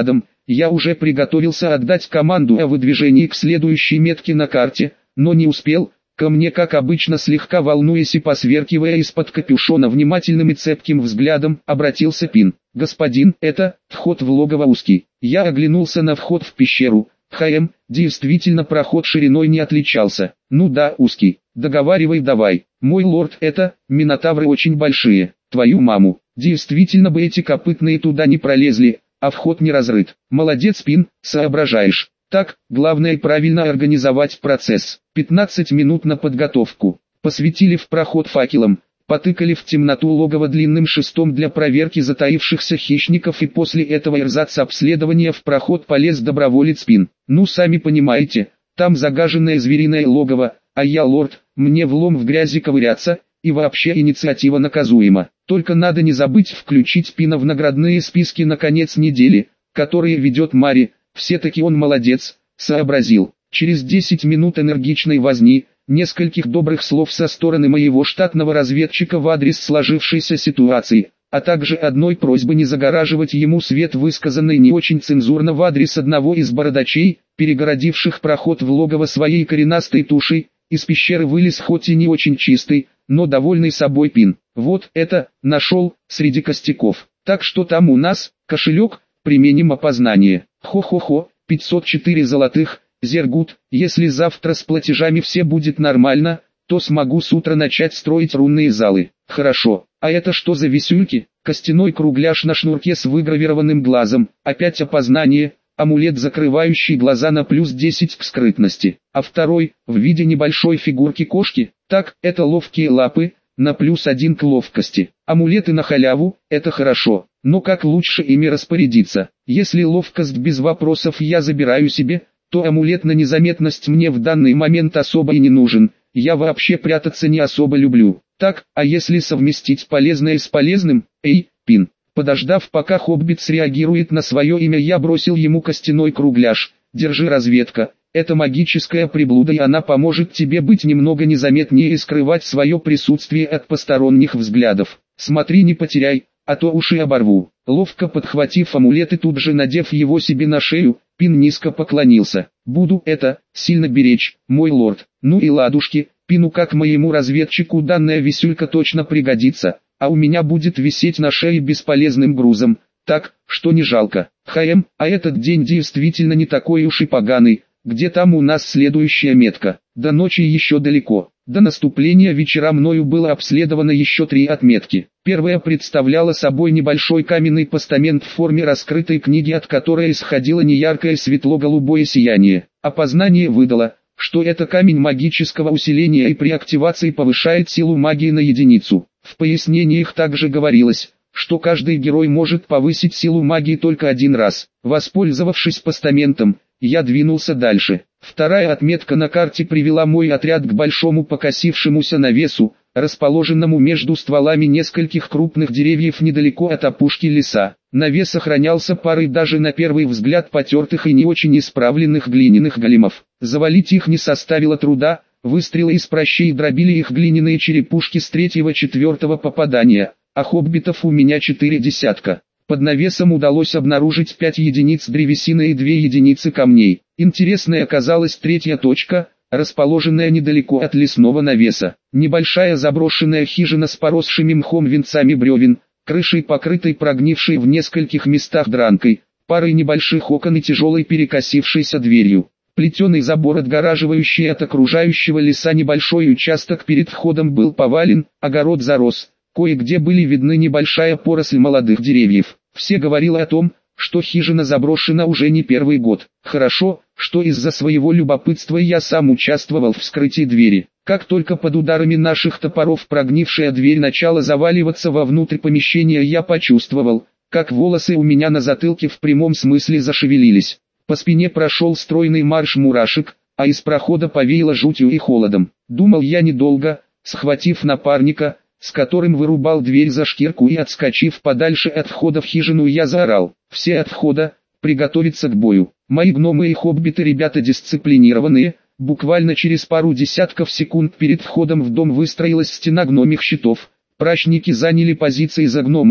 Я уже приготовился отдать команду о выдвижении к следующей метке на карте, но не успел. Ко мне, как обычно, слегка волнуясь и посверкивая из-под капюшона внимательным и цепким взглядом, обратился Пин. «Господин, это вход в логово узкий». Я оглянулся на вход в пещеру. ХМ, действительно проход шириной не отличался. Ну да, узкий. Договаривай давай. Мой лорд, это минотавры очень большие. Твою маму. Действительно бы эти копытные туда не пролезли, а вход не разрыт. Молодец, Пин, соображаешь. Так, главное правильно организовать процесс. пятнадцать минут на подготовку. Посветили в проход факелом, потыкали в темноту логово длинным шестом для проверки затаившихся хищников, и после этого эрзац обследования в проход полез доброволец Пин. Ну сами понимаете, там загаженное звериное логово, а я лорд, мне влом в грязи ковыряться, и вообще инициатива наказуема. Только надо не забыть включить Пина в наградные списки на конец недели, которые ведет Мари. Все-таки он молодец, сообразил. Через десять минут энергичной возни, нескольких добрых слов со стороны моего штатного разведчика в адрес сложившейся ситуации, а также одной просьбы не загораживать ему свет, высказанной не очень цензурно в адрес одного из бородачей, перегородивших проход в логово своей коренастой тушей, из пещеры вылез хоть и не очень чистый, но довольный собой Пин. Вот это, нашел, среди костяков. Так что там у нас, кошелек, применим опознание. Хо-хо-хо, пятьсот четыре золотых, Зергут, если завтра с платежами все будет нормально, то смогу с утра начать строить рунные залы. Хорошо, а это что за висюльки? Костяной кругляш на шнурке с выгравированным глазом, опять опознание, амулет, закрывающий глаза на плюс десять к скрытности, а второй, в виде небольшой фигурки кошки, так, это ловкие лапы, на плюс один к ловкости. Амулеты на халяву, это хорошо, но как лучше ими распорядиться? Если ловкость без вопросов я забираю себе, то амулет на незаметность мне в данный момент особо и не нужен, я вообще прятаться не особо люблю. Так, а если совместить полезное с полезным? Эй, Пин. Подождав, пока хоббит среагирует на свое имя, я бросил ему костяной кругляш. Держи, разведка. Это магическая приблуда, и она поможет тебе быть немного незаметнее и скрывать свое присутствие от посторонних взглядов. Смотри, не потеряй, а то уши оборву. Ловко подхватив амулет и тут же надев его себе на шею, Пин низко поклонился. Буду это сильно беречь, мой лорд. Ну и ладушки, Пину как моему разведчику данная висюлька точно пригодится, а у меня будет висеть на шее бесполезным грузом, так, что не жалко. ХМ, а этот день действительно не такой уж и поганый. Где там у нас следующая метка? До ночи еще далеко. До наступления вечера мною было обследовано еще три отметки. Первая представляла собой небольшой каменный постамент в форме раскрытой книги, от которой исходило неяркое светло-голубое сияние. Опознание выдало, что это камень магического усиления и при активации повышает силу магии на единицу. В пояснениях также говорилось, что каждый герой может повысить силу магии только один раз. Воспользовавшись постаментом, я двинулся дальше. Вторая отметка на карте привела мой отряд к большому покосившемуся навесу, расположенному между стволами нескольких крупных деревьев недалеко от опушки леса. Навес охранялся парой даже на первый взгляд потертых и не очень исправленных глиняных големов. Завалить их не составило труда, выстрелы из пращей дробили их глиняные черепушки с третьего-четвертого попадания, а хоббитов у меня четыре десятка. Под навесом удалось обнаружить пять единиц древесины и две единицы камней. Интересной оказалась третья точка, расположенная недалеко от лесного навеса. Небольшая заброшенная хижина с поросшими мхом венцами бревен, крышей покрытой прогнившей в нескольких местах дранкой, парой небольших окон и тяжелой перекосившейся дверью. Плетеный забор, отгораживающий от окружающего леса небольшой участок перед входом, был повален, огород зарос. Кое-где были видны небольшая поросль молодых деревьев. Все говорило о том, что хижина заброшена уже не первый год. Хорошо, что из-за своего любопытства я сам участвовал в вскрытии двери. Как только под ударами наших топоров прогнившая дверь начала заваливаться вовнутрь помещения, я почувствовал, как волосы у меня на затылке в прямом смысле зашевелились. По спине прошел стройный марш мурашек, а из прохода повеяло жутью и холодом. Думал я недолго, схватив напарника, с которым вырубал дверь за шкирку, и отскочив подальше от входа в хижину, я заорал: «Все от входа, приготовиться к бою». Мои гномы и хоббиты ребята дисциплинированные, буквально через пару десятков секунд перед входом в дом выстроилась стена гномих щитов. Прачники заняли позиции за гномами,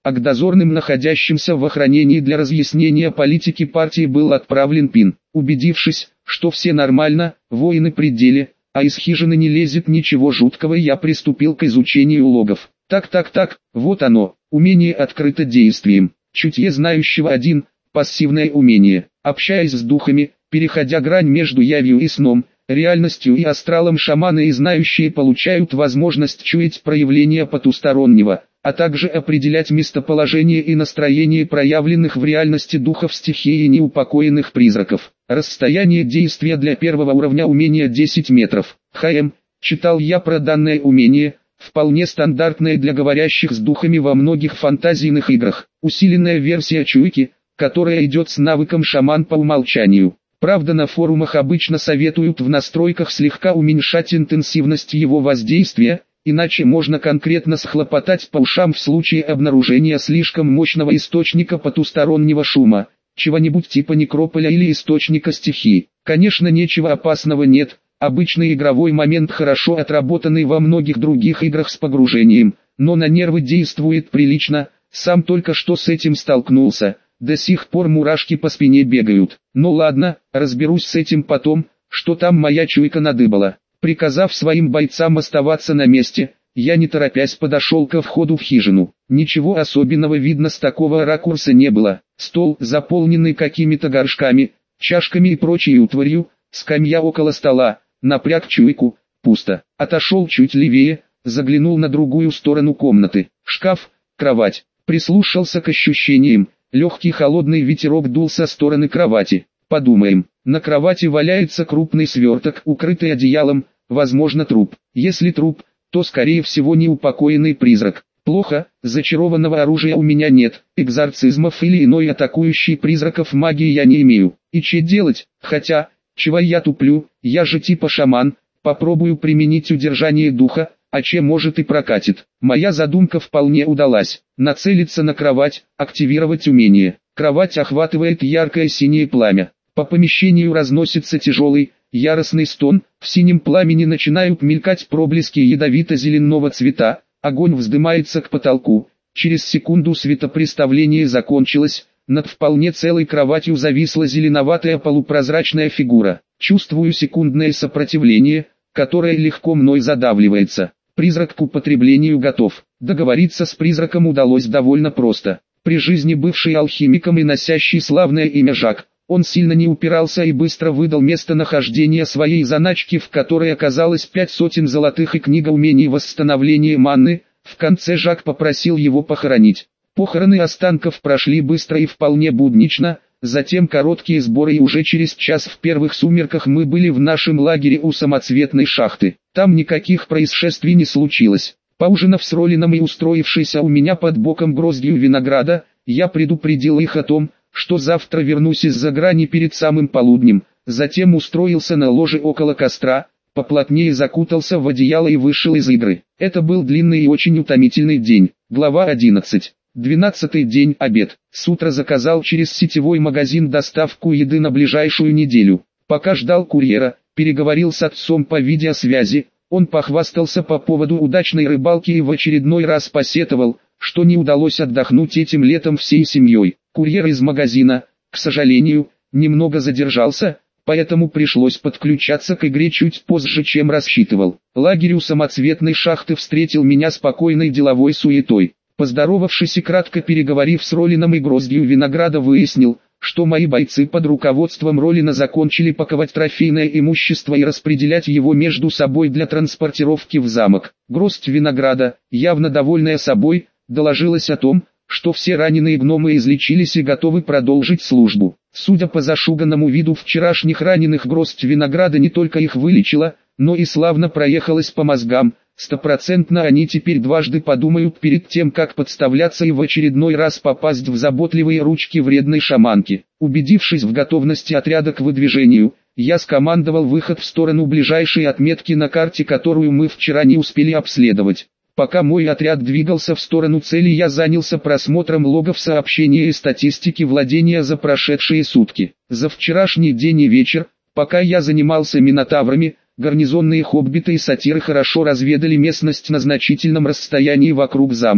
а к дозорным, находящимся в охранении для разъяснения политики партии, был отправлен пин. Убедившись, что все нормально, воины при деле, а из хижины не лезет ничего жуткого, я приступил к изучению логов. Так-так-так, вот оно, умение открыто действием. Чутье знающего один, пассивное умение. Общаясь с духами, переходя грань между явью и сном, реальностью и астралом, шаманы и знающие получают возможность чуять проявления потустороннего, а также определять местоположение и настроение проявленных в реальности духов стихии и неупокоенных призраков. Расстояние действия для первого уровня умения десять метров. ХМ, читал я про данное умение, вполне стандартное для говорящих с духами во многих фантазийных играх. Усиленная версия чуйки, которая идет с навыком шаман по умолчанию. Правда, на форумах обычно советуют в настройках слегка уменьшать интенсивность его воздействия, иначе можно конкретно схлопотать по ушам в случае обнаружения слишком мощного источника потустороннего шума, чего-нибудь типа некрополя или источника стихии. Конечно, ничего опасного нет, обычный игровой момент, хорошо отработанный во многих других играх с погружением, но на нервы действует прилично, сам только что с этим столкнулся. До сих пор мурашки по спине бегают. Ну ладно, разберусь с этим потом, что там моя чуйка надыбала. Приказав своим бойцам оставаться на месте, я не торопясь подошел ко входу в хижину. Ничего особенного видно с такого ракурса не было. Стол, заполненный какими-то горшками, чашками и прочей утварью, скамья около стола, напряг чуйку, пусто. Отошел чуть левее, заглянул на другую сторону комнаты. Шкаф, кровать. Прислушался к ощущениям. Легкий холодный ветерок дул со стороны кровати. Подумаем, на кровати валяется крупный сверток, укрытый одеялом, возможно труп. Если труп, то скорее всего неупокоенный призрак. Плохо, зачарованного оружия у меня нет, экзорцизмов или иной атакующей призраков магии я не имею. И че делать, хотя, чего я туплю, я же типа шаман, попробую применить удержание духа, а че может и прокатит. Моя задумка вполне удалась. Нацелиться на кровать, активировать умение. Кровать охватывает яркое синее пламя. По помещению разносится тяжелый, яростный стон, в синем пламени начинают мелькать проблески ядовито-зеленого цвета, огонь вздымается к потолку. Через секунду светопреставление закончилось, над вполне целой кроватью зависла зеленоватая полупрозрачная фигура. Чувствую секундное сопротивление, которое легко мной задавливается. Призрак к употреблению готов. Договориться с призраком удалось довольно просто. При жизни бывший алхимиком и носящий славное имя Жак, он сильно не упирался и быстро выдал местонахождение своей заначки, в которой оказалось пять сотен золотых и книга умений восстановления манны. В конце Жак попросил его похоронить. Похороны останков прошли быстро и вполне буднично. Затем короткие сборы, и уже через час в первых сумерках мы были в нашем лагере у самоцветной шахты. Там никаких происшествий не случилось. Поужинав с Ролином и устроившийся у меня под боком гроздью винограда, я предупредил их о том, что завтра вернусь из-за грани перед самым полуднем. Затем устроился на ложе около костра, поплотнее закутался в одеяло и вышел из игры. Это был длинный и очень утомительный день. Глава одиннадцать. Двенадцатый день, обед. С утра заказал через сетевой магазин доставку еды на ближайшую неделю. Пока ждал курьера, переговорил с отцом по видеосвязи. Он похвастался по поводу удачной рыбалки и в очередной раз посетовал, что не удалось отдохнуть этим летом всей семьей. Курьер из магазина, к сожалению, немного задержался, поэтому пришлось подключаться к игре чуть позже, чем рассчитывал. Лагерь у самоцветной шахты встретил меня спокойной деловой суетой. Поздоровавшись и кратко переговорив с Ролином и гроздью винограда, выяснил, что мои бойцы под руководством Ролина закончили паковать трофейное имущество и распределять его между собой для транспортировки в замок. Гроздь винограда, явно довольная собой, доложилась о том, что все раненые гномы излечились и готовы продолжить службу. Судя по зашуганному виду вчерашних раненых, гроздь винограда не только их вылечила, но и славно проехалась по мозгам. Стопроцентно они теперь дважды подумают перед тем, как подставляться и в очередной раз попасть в заботливые ручки вредной шаманки. Убедившись в готовности отряда к выдвижению, я скомандовал выход в сторону ближайшей отметки на карте, которую мы вчера не успели обследовать. Пока мой отряд двигался в сторону цели, я занялся просмотром логов сообщения и статистики владения за прошедшие сутки. За вчерашний день и вечер, пока я занимался минотаврами, гарнизонные хоббиты и сатиры хорошо разведали местность на значительном расстоянии вокруг замка.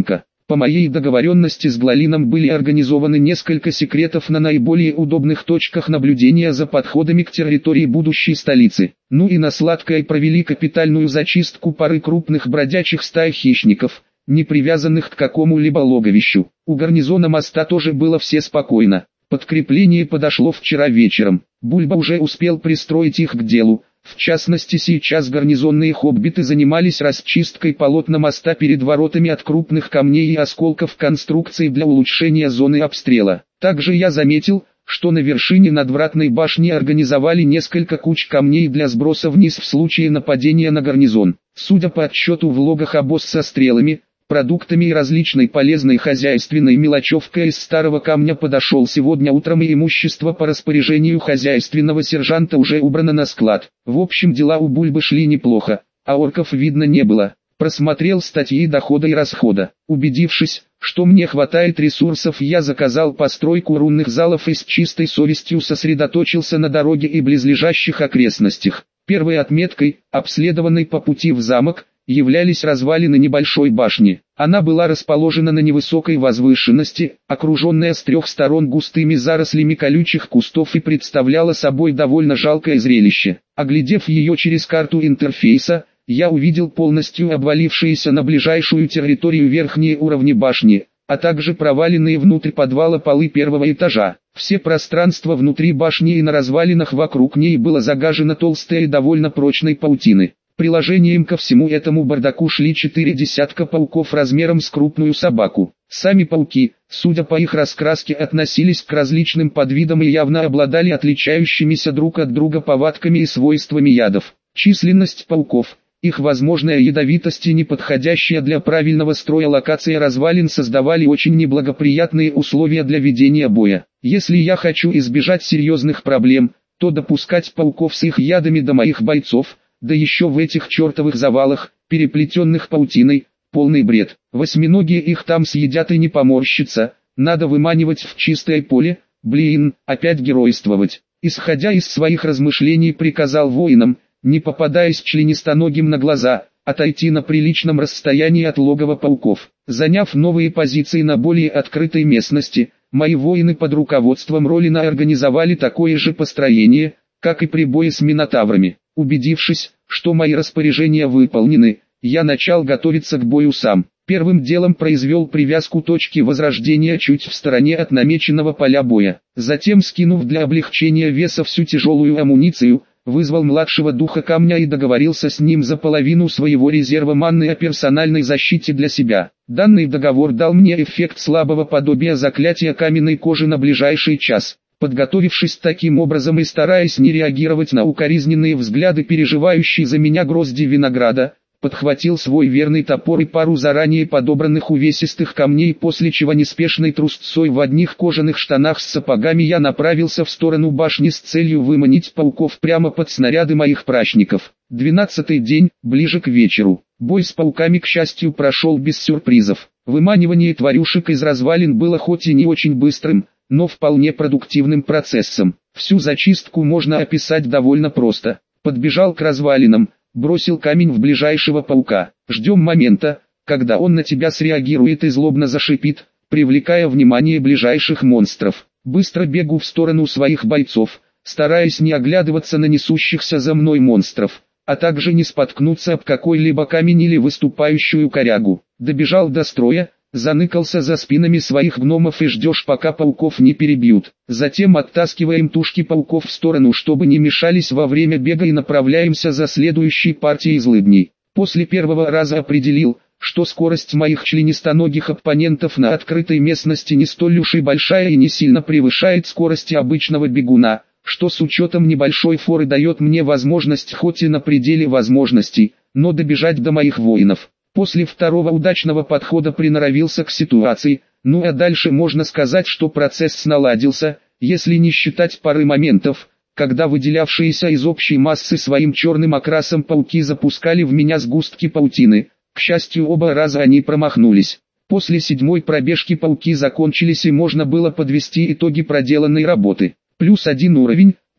По моей договоренности с Глалином были организованы несколько секретов на наиболее удобных точках наблюдения за подходами к территории будущей столицы. Ну и на сладкое провели капитальную зачистку пары крупных бродячих стай хищников, не привязанных к какому-либо логовищу. У гарнизона моста тоже было все спокойно. Подкрепление подошло вчера вечером. Бульба уже успел пристроить их к делу. В частности, сейчас гарнизонные хоббиты занимались расчисткой полотна моста перед воротами от крупных камней и осколков конструкций для улучшения зоны обстрела. Также я заметил, что на вершине надвратной башни организовали несколько куч камней для сброса вниз в случае нападения на гарнизон. Судя по отчету в логах, обоз со стрелами, продуктами и различной полезной хозяйственной мелочевкой из старого камня подошел сегодня утром, и имущество по распоряжению хозяйственного сержанта уже убрано на склад. В общем, дела у Бульбы шли неплохо, а орков видно не было. Просмотрел статьи дохода и расхода. Убедившись, что мне хватает ресурсов, я заказал постройку рунных залов и с чистой совестью сосредоточился на дороге и близлежащих окрестностях. Первой отметкой, обследованной по пути в замок, являлись развалины небольшой башни. Она была расположена на невысокой возвышенности, окруженная с трех сторон густыми зарослями колючих кустов, и представляла собой довольно жалкое зрелище. Оглядев ее через карту интерфейса, я увидел полностью обвалившиеся на ближайшую территорию верхние уровни башни, а также проваленные внутрь подвала полы первого этажа. Все пространство внутри башни и на развалинах вокруг ней было загажено толстой и довольно прочной паутиной. Приложением ко всему этому бардаку шли четыре десятка пауков размером с крупную собаку. Сами пауки, судя по их раскраске, относились к различным подвидам и явно обладали отличающимися друг от друга повадками и свойствами ядов. Численность пауков, их возможная ядовитость и неподходящая для правильного строя локация развалин создавали очень неблагоприятные условия для ведения боя. Если я хочу избежать серьезных проблем, то допускать пауков с их ядами до моих бойцов, да еще в этих чертовых завалах, переплетенных паутиной, полный бред. Восьминогие их там съедят и не поморщится, надо выманивать в чистое поле, блин, опять геройствовать. Исходя из своих размышлений, приказал воинам, не попадаясь членистоногим на глаза, отойти на приличном расстоянии от логова пауков. Заняв новые позиции на более открытой местности, мои воины под руководством Ролина организовали такое же построение, как и при бое с минотаврами. Убедившись, что мои распоряжения выполнены, я начал готовиться к бою сам. Первым делом произвел привязку точки возрождения чуть в стороне от намеченного поля боя. Затем, скинув для облегчения веса всю тяжелую амуницию, вызвал младшего духа камня и договорился с ним за половину своего резерва манны о персональной защите для себя. Данный договор дал мне эффект слабого подобия заклятия каменной кожи на ближайший час. Подготовившись таким образом и стараясь не реагировать на укоризненные взгляды переживающей за меня грозди винограда, подхватил свой верный топор и пару заранее подобранных увесистых камней, после чего неспешной трусцой в одних кожаных штанах с сапогами я направился в сторону башни с целью выманить пауков прямо под снаряды моих прачников. Двенадцатый день, ближе к вечеру. Бой с пауками, к счастью, прошел без сюрпризов. Выманивание тварюшек из развалин было хоть и не очень быстрым, но вполне продуктивным процессом. Всю зачистку можно описать довольно просто. Подбежал к развалинам, бросил камень в ближайшего паука. Ждем момента, когда он на тебя среагирует и злобно зашипит, привлекая внимание ближайших монстров. Быстро бегу в сторону своих бойцов, стараясь не оглядываться на несущихся за мной монстров, а также не споткнуться об какой-либо камень или выступающую корягу. Добежал до строя, заныкался за спинами своих гномов и ждешь, пока пауков не перебьют. Затем оттаскиваем тушки пауков в сторону, чтобы не мешались во время бега, и направляемся за следующей партией злыдней. После первого раза определил, что скорость моих членистоногих оппонентов на открытой местности не столь уж и большая и не сильно превышает скорости обычного бегуна, что с учетом небольшой форы дает мне возможность, хоть и на пределе возможностей, но добежать до моих воинов. После второго удачного подхода приноровился к ситуации, ну а дальше можно сказать, что процесс наладился, если не считать пары моментов, когда выделявшиеся из общей массы своим черным окрасом пауки запускали в меня сгустки паутины. К счастью, оба раза они промахнулись. После седьмой пробежки пауки закончились и можно было подвести итоги проделанной работы. Плюс один уровень,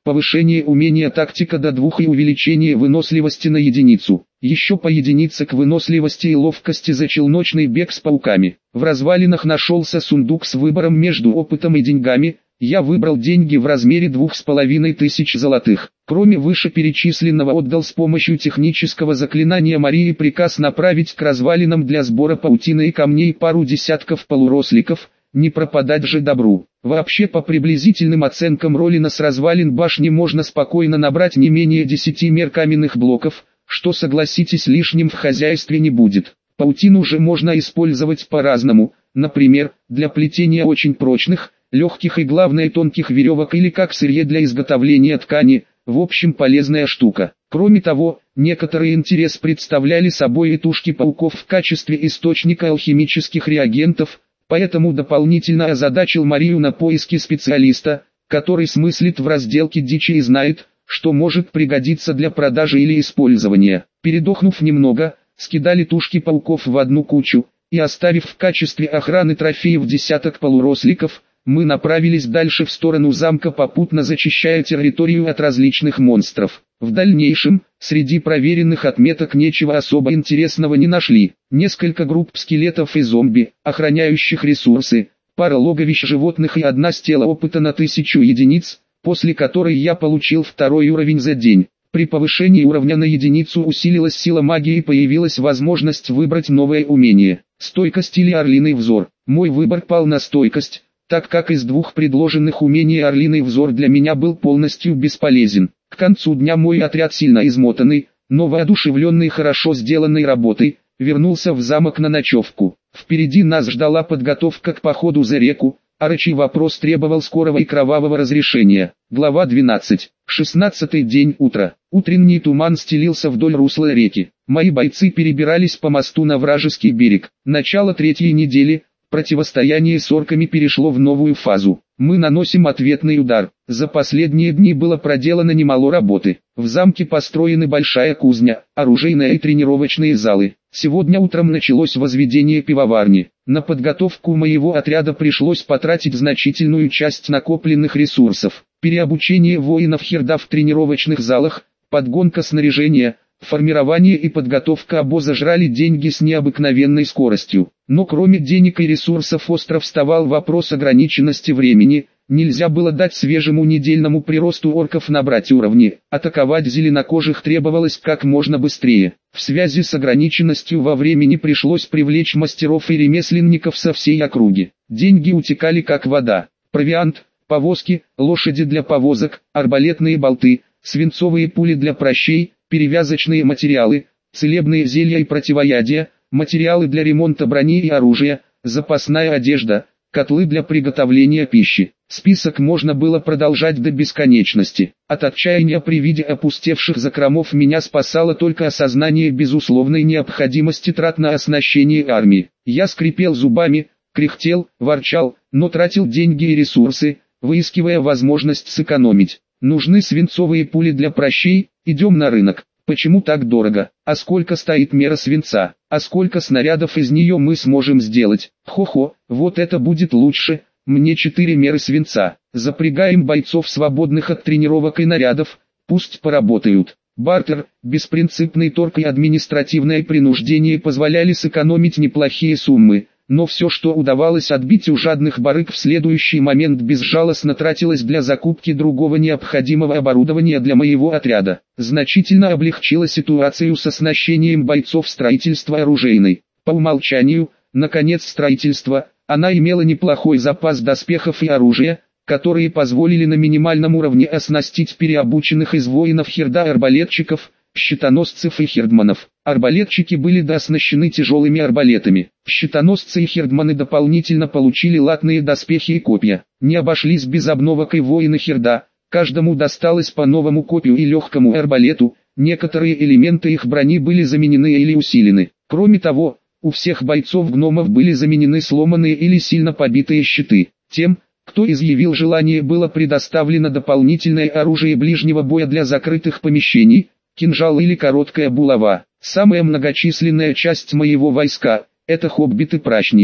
повышение умения тактика до двух и увеличение выносливости на единицу. Еще по единице к выносливости и ловкости за челночный бег с пауками. В развалинах нашелся сундук с выбором между опытом и деньгами. Я выбрал деньги в размере двух с половиной тысяч золотых. Кроме вышеперечисленного отдал с помощью технического заклинания Марии приказ направить к развалинам для сбора паутины и камней пару десятков полуросликов, не пропадать же добру. Вообще по приблизительным оценкам Роллина с развалин башни можно спокойно набрать не менее десяти мер каменных блоков, что, согласитесь, лишним в хозяйстве не будет. Паутину же можно использовать по-разному, например, для плетения очень прочных, легких и главное тонких веревок или как сырье для изготовления ткани, в общем полезная штука. Кроме того, некоторый интерес представляли собой и тушки пауков в качестве источника алхимических реагентов, поэтому дополнительно озадачил Марию на поиски специалиста, который смыслит в разделке дичи и знает, что может пригодиться для продажи или использования. Передохнув немного, скидали тушки пауков в одну кучу, и оставив в качестве охраны трофеев десяток полуросликов, мы направились дальше в сторону замка, попутно зачищая территорию от различных монстров. В дальнейшем, среди проверенных отметок ничего особо интересного не нашли. Несколько групп скелетов и зомби, охраняющих ресурсы, пара логовищ животных и одна стела опыта на тысячу единиц, после которой я получил второй уровень за день. При повышении уровня на единицу усилилась сила магии и появилась возможность выбрать новое умение. Стойкость или орлиный взор. Мой выбор пал на стойкость, так как из двух предложенных умений орлиный взор для меня был полностью бесполезен. К концу дня мой отряд, сильно измотанный, но воодушевленный хорошо сделанной работой, вернулся в замок на ночевку. Впереди нас ждала подготовка к походу за реку, а рычий вопрос требовал скорого и кровавого разрешения. Глава двенадцать. шестнадцатый день, утро. Утренний туман стелился вдоль русла реки. Мои бойцы перебирались по мосту на вражеский берег. Начало третьей недели. Противостояние с орками перешло в новую фазу. Мы наносим ответный удар. За последние дни было проделано немало работы. В замке построены большая кузня, оружейная и тренировочные залы. Сегодня утром началось возведение пивоварни. На подготовку моего отряда пришлось потратить значительную часть накопленных ресурсов. Переобучение воинов Хирда в тренировочных залах, подгонка снаряжения, формирование и подготовка обоза жрали деньги с необыкновенной скоростью. Но кроме денег и ресурсов остро вставал вопрос ограниченности времени. Нельзя было дать свежему недельному приросту орков набрать уровни. Атаковать зеленокожих требовалось как можно быстрее. В связи с ограниченностью во времени пришлось привлечь мастеров и ремесленников со всей округи. Деньги утекали как вода. Провиант, повозки, лошади для повозок, арбалетные болты, свинцовые пули для пращей, перевязочные материалы, целебные зелья и противоядия, материалы для ремонта брони и оружия, запасная одежда, котлы для приготовления пищи. Список можно было продолжать до бесконечности. От отчаяния при виде опустевших закромов меня спасало только осознание безусловной необходимости трат на оснащение армии. Я скрипел зубами, кряхтел, ворчал, но тратил деньги и ресурсы, выискивая возможность сэкономить. Нужны свинцовые пули для пращей, идем на рынок. Почему так дорого? А сколько стоит мера свинца? А сколько снарядов из нее мы сможем сделать? Хо-хо, вот это будет лучше. Мне четыре меры свинца. Запрягаем бойцов, свободных от тренировок и нарядов, пусть поработают. Бартер, беспринципный торг и административное принуждение позволяли сэкономить неплохие суммы. Но все, что удавалось отбить у жадных барыг, в следующий момент безжалостно тратилось для закупки другого необходимого оборудования для моего отряда. Значительно облегчило ситуацию с оснащением бойцов строительства оружейной. По умолчанию, наконец, строительство, она имела неплохой запас доспехов и оружия, которые позволили на минимальном уровне оснастить переобученных из воинов Хирда арбалетчиков, щитоносцев и хирдманов. Арбалетчики были дооснащены тяжелыми арбалетами. Щитоносцы и хирдманы дополнительно получили латные доспехи и копья. Не обошлись без обновок и воины Хирда. Каждому досталось по новому копью и легкому арбалету. Некоторые элементы их брони были заменены или усилены. Кроме того, у всех бойцов гномов были заменены сломанные или сильно побитые щиты. Тем, кто изъявил желание, было предоставлено дополнительное оружие ближнего боя для закрытых помещений, кинжал или короткая булава. Самая многочисленная часть моего войска – это хоббиты-прачники.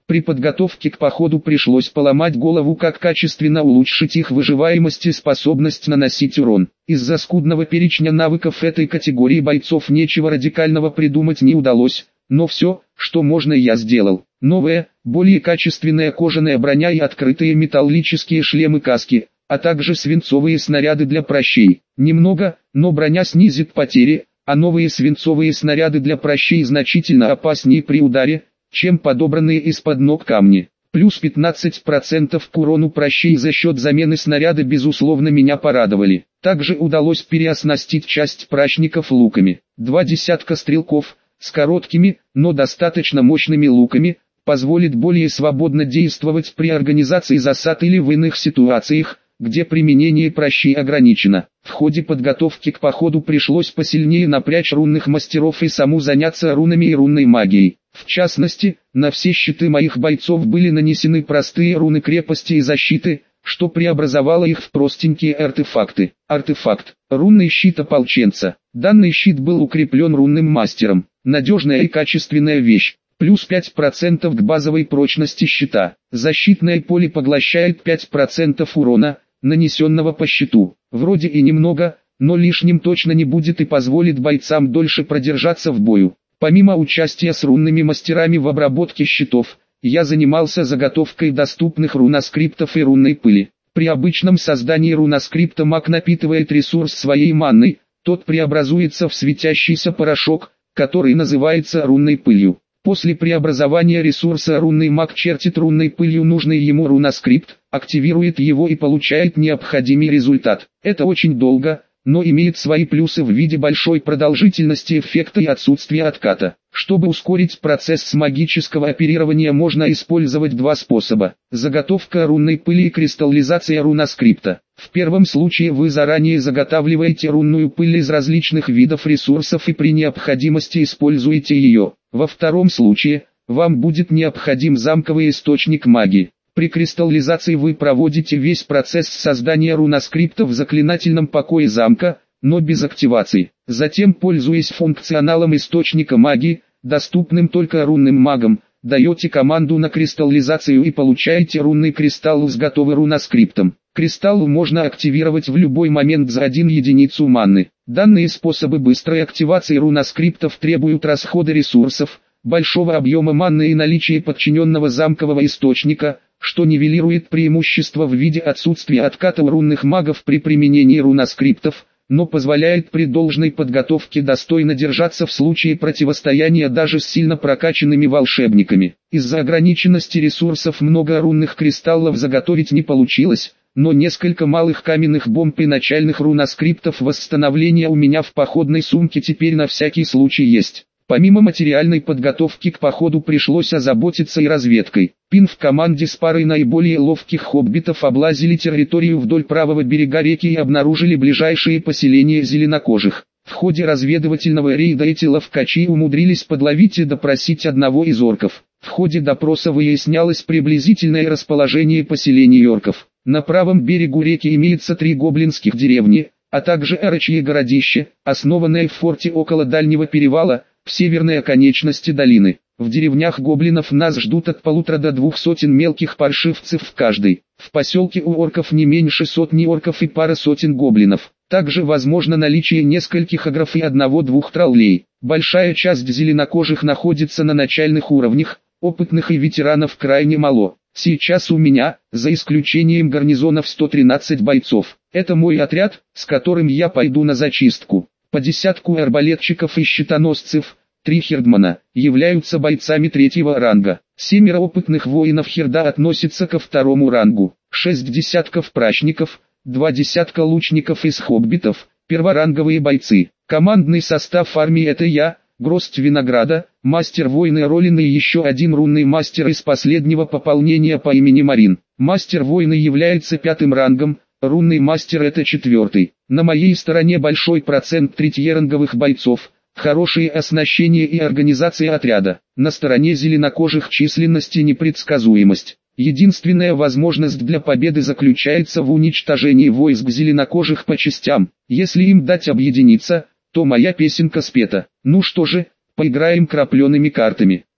При подготовке к походу пришлось поломать голову, как качественно улучшить их выживаемость и способность наносить урон. Из-за скудного перечня навыков этой категории бойцов ничего радикального придумать не удалось, но все, что можно, я сделал. Новая, более качественная кожаная броня и открытые металлические шлемы-каски, а также свинцовые снаряды для пращей. Немного, но броня снизит потери, а новые свинцовые снаряды для пращей значительно опаснее при ударе, чем подобранные из-под ног камни. Плюс пятнадцать процентов к урону пращей за счет замены снаряда безусловно меня порадовали. Также удалось переоснастить часть пращников луками. Два десятка стрелков, с короткими, но достаточно мощными луками, позволит более свободно действовать при организации засад или в иных ситуациях, где применение пращей ограничено. В ходе подготовки к походу пришлось посильнее напрячь рунных мастеров и саму заняться рунами и рунной магией. В частности, на все щиты моих бойцов были нанесены простые руны крепости и защиты, что преобразовало их в простенькие артефакты. Артефакт. Рунный щит ополченца. Данный щит был укреплен рунным мастером. Надежная и качественная вещь. Плюс пять процентов к базовой прочности щита. Защитное поле поглощает пять процентов урона, нанесенного по щиту. Вроде и немного, но лишним точно не будет и позволит бойцам дольше продержаться в бою. Помимо участия с рунными мастерами в обработке щитов, я занимался заготовкой доступных руноскриптов и рунной пыли. При обычном создании руноскрипта маг напитывает ресурс своей манной, тот преобразуется в светящийся порошок, который называется рунной пылью. После преобразования ресурса рунный маг чертит рунной пылью нужный ему руноскрипт, активирует его и получает необходимый результат. Это очень долго, но имеет свои плюсы в виде большой продолжительности эффекта и отсутствия отката. Чтобы ускорить процесс магического оперирования, можно использовать два способа: заготовка рунной пыли и кристаллизация руноскрипта. В первом случае вы заранее заготавливаете рунную пыль из различных видов ресурсов и при необходимости используете ее. Во втором случае, вам будет необходим замковый источник магии. При кристаллизации вы проводите весь процесс создания руноскрипта в заклинательном покое замка, но без активации. Затем, пользуясь функционалом источника магии, доступным только рунным магам, даете команду на кристаллизацию и получаете рунный кристалл с готовым руноскриптом. Кристалл можно активировать в любой момент за один единицу маны. Данные способы быстрой активации руноскриптов требуют расхода ресурсов, большого объема маны и наличия подчиненного замкового источника, что нивелирует преимущество в виде отсутствия отката у рунных магов при применении руноскриптов, но позволяет при должной подготовке достойно держаться в случае противостояния даже с сильно прокачанными волшебниками. Из-за ограниченности ресурсов много рунных кристаллов заготовить не получилось, но несколько малых каменных бомб и начальных руноскриптов восстановления у меня в походной сумке теперь на всякий случай есть. Помимо материальной подготовки к походу пришлось озаботиться и разведкой. Пин в команде с парой наиболее ловких хоббитов облазили территорию вдоль правого берега реки и обнаружили ближайшие поселения зеленокожих. В ходе разведывательного рейда эти ловкачи умудрились подловить и допросить одного из орков. В ходе допроса выяснялось приблизительное расположение поселений орков. На правом берегу реки имеется три гоблинских деревни, а также орочье городище, основанное в форте около дальнего перевала, в северной оконечности долины. В деревнях гоблинов нас ждут от полутора до двух сотен мелких паршивцев в каждой. В поселке у орков не меньше сотни орков и пара сотен гоблинов. Также возможно наличие нескольких агров и одного-двух троллей. Большая часть зеленокожих находится на начальных уровнях, опытных и ветеранов крайне мало. Сейчас у меня, за исключением гарнизонов, сто тринадцать бойцов. Это мой отряд, с которым я пойду на зачистку. По десятку арбалетчиков и щитоносцев, три хердмана, являются бойцами третьего ранга. Семеро опытных воинов херда относятся ко второму рангу. Шесть десятков пращников, два десятка лучников из хоббитов, перворанговые бойцы. Командный состав армии — это я, Гроздь Винограда, мастер воины Ролин и еще один рунный мастер из последнего пополнения по имени Марин. Мастер воины является пятым рангом, рунный мастер это четвертый. На моей стороне большой процент третьеранговых бойцов, хорошее оснащение и организация отряда. На стороне зеленокожих численность и непредсказуемость. Единственная возможность для победы заключается в уничтожении войск зеленокожих по частям. Если им дать объединиться, то моя песенка спета. Ну что же, поиграем крапленными картами.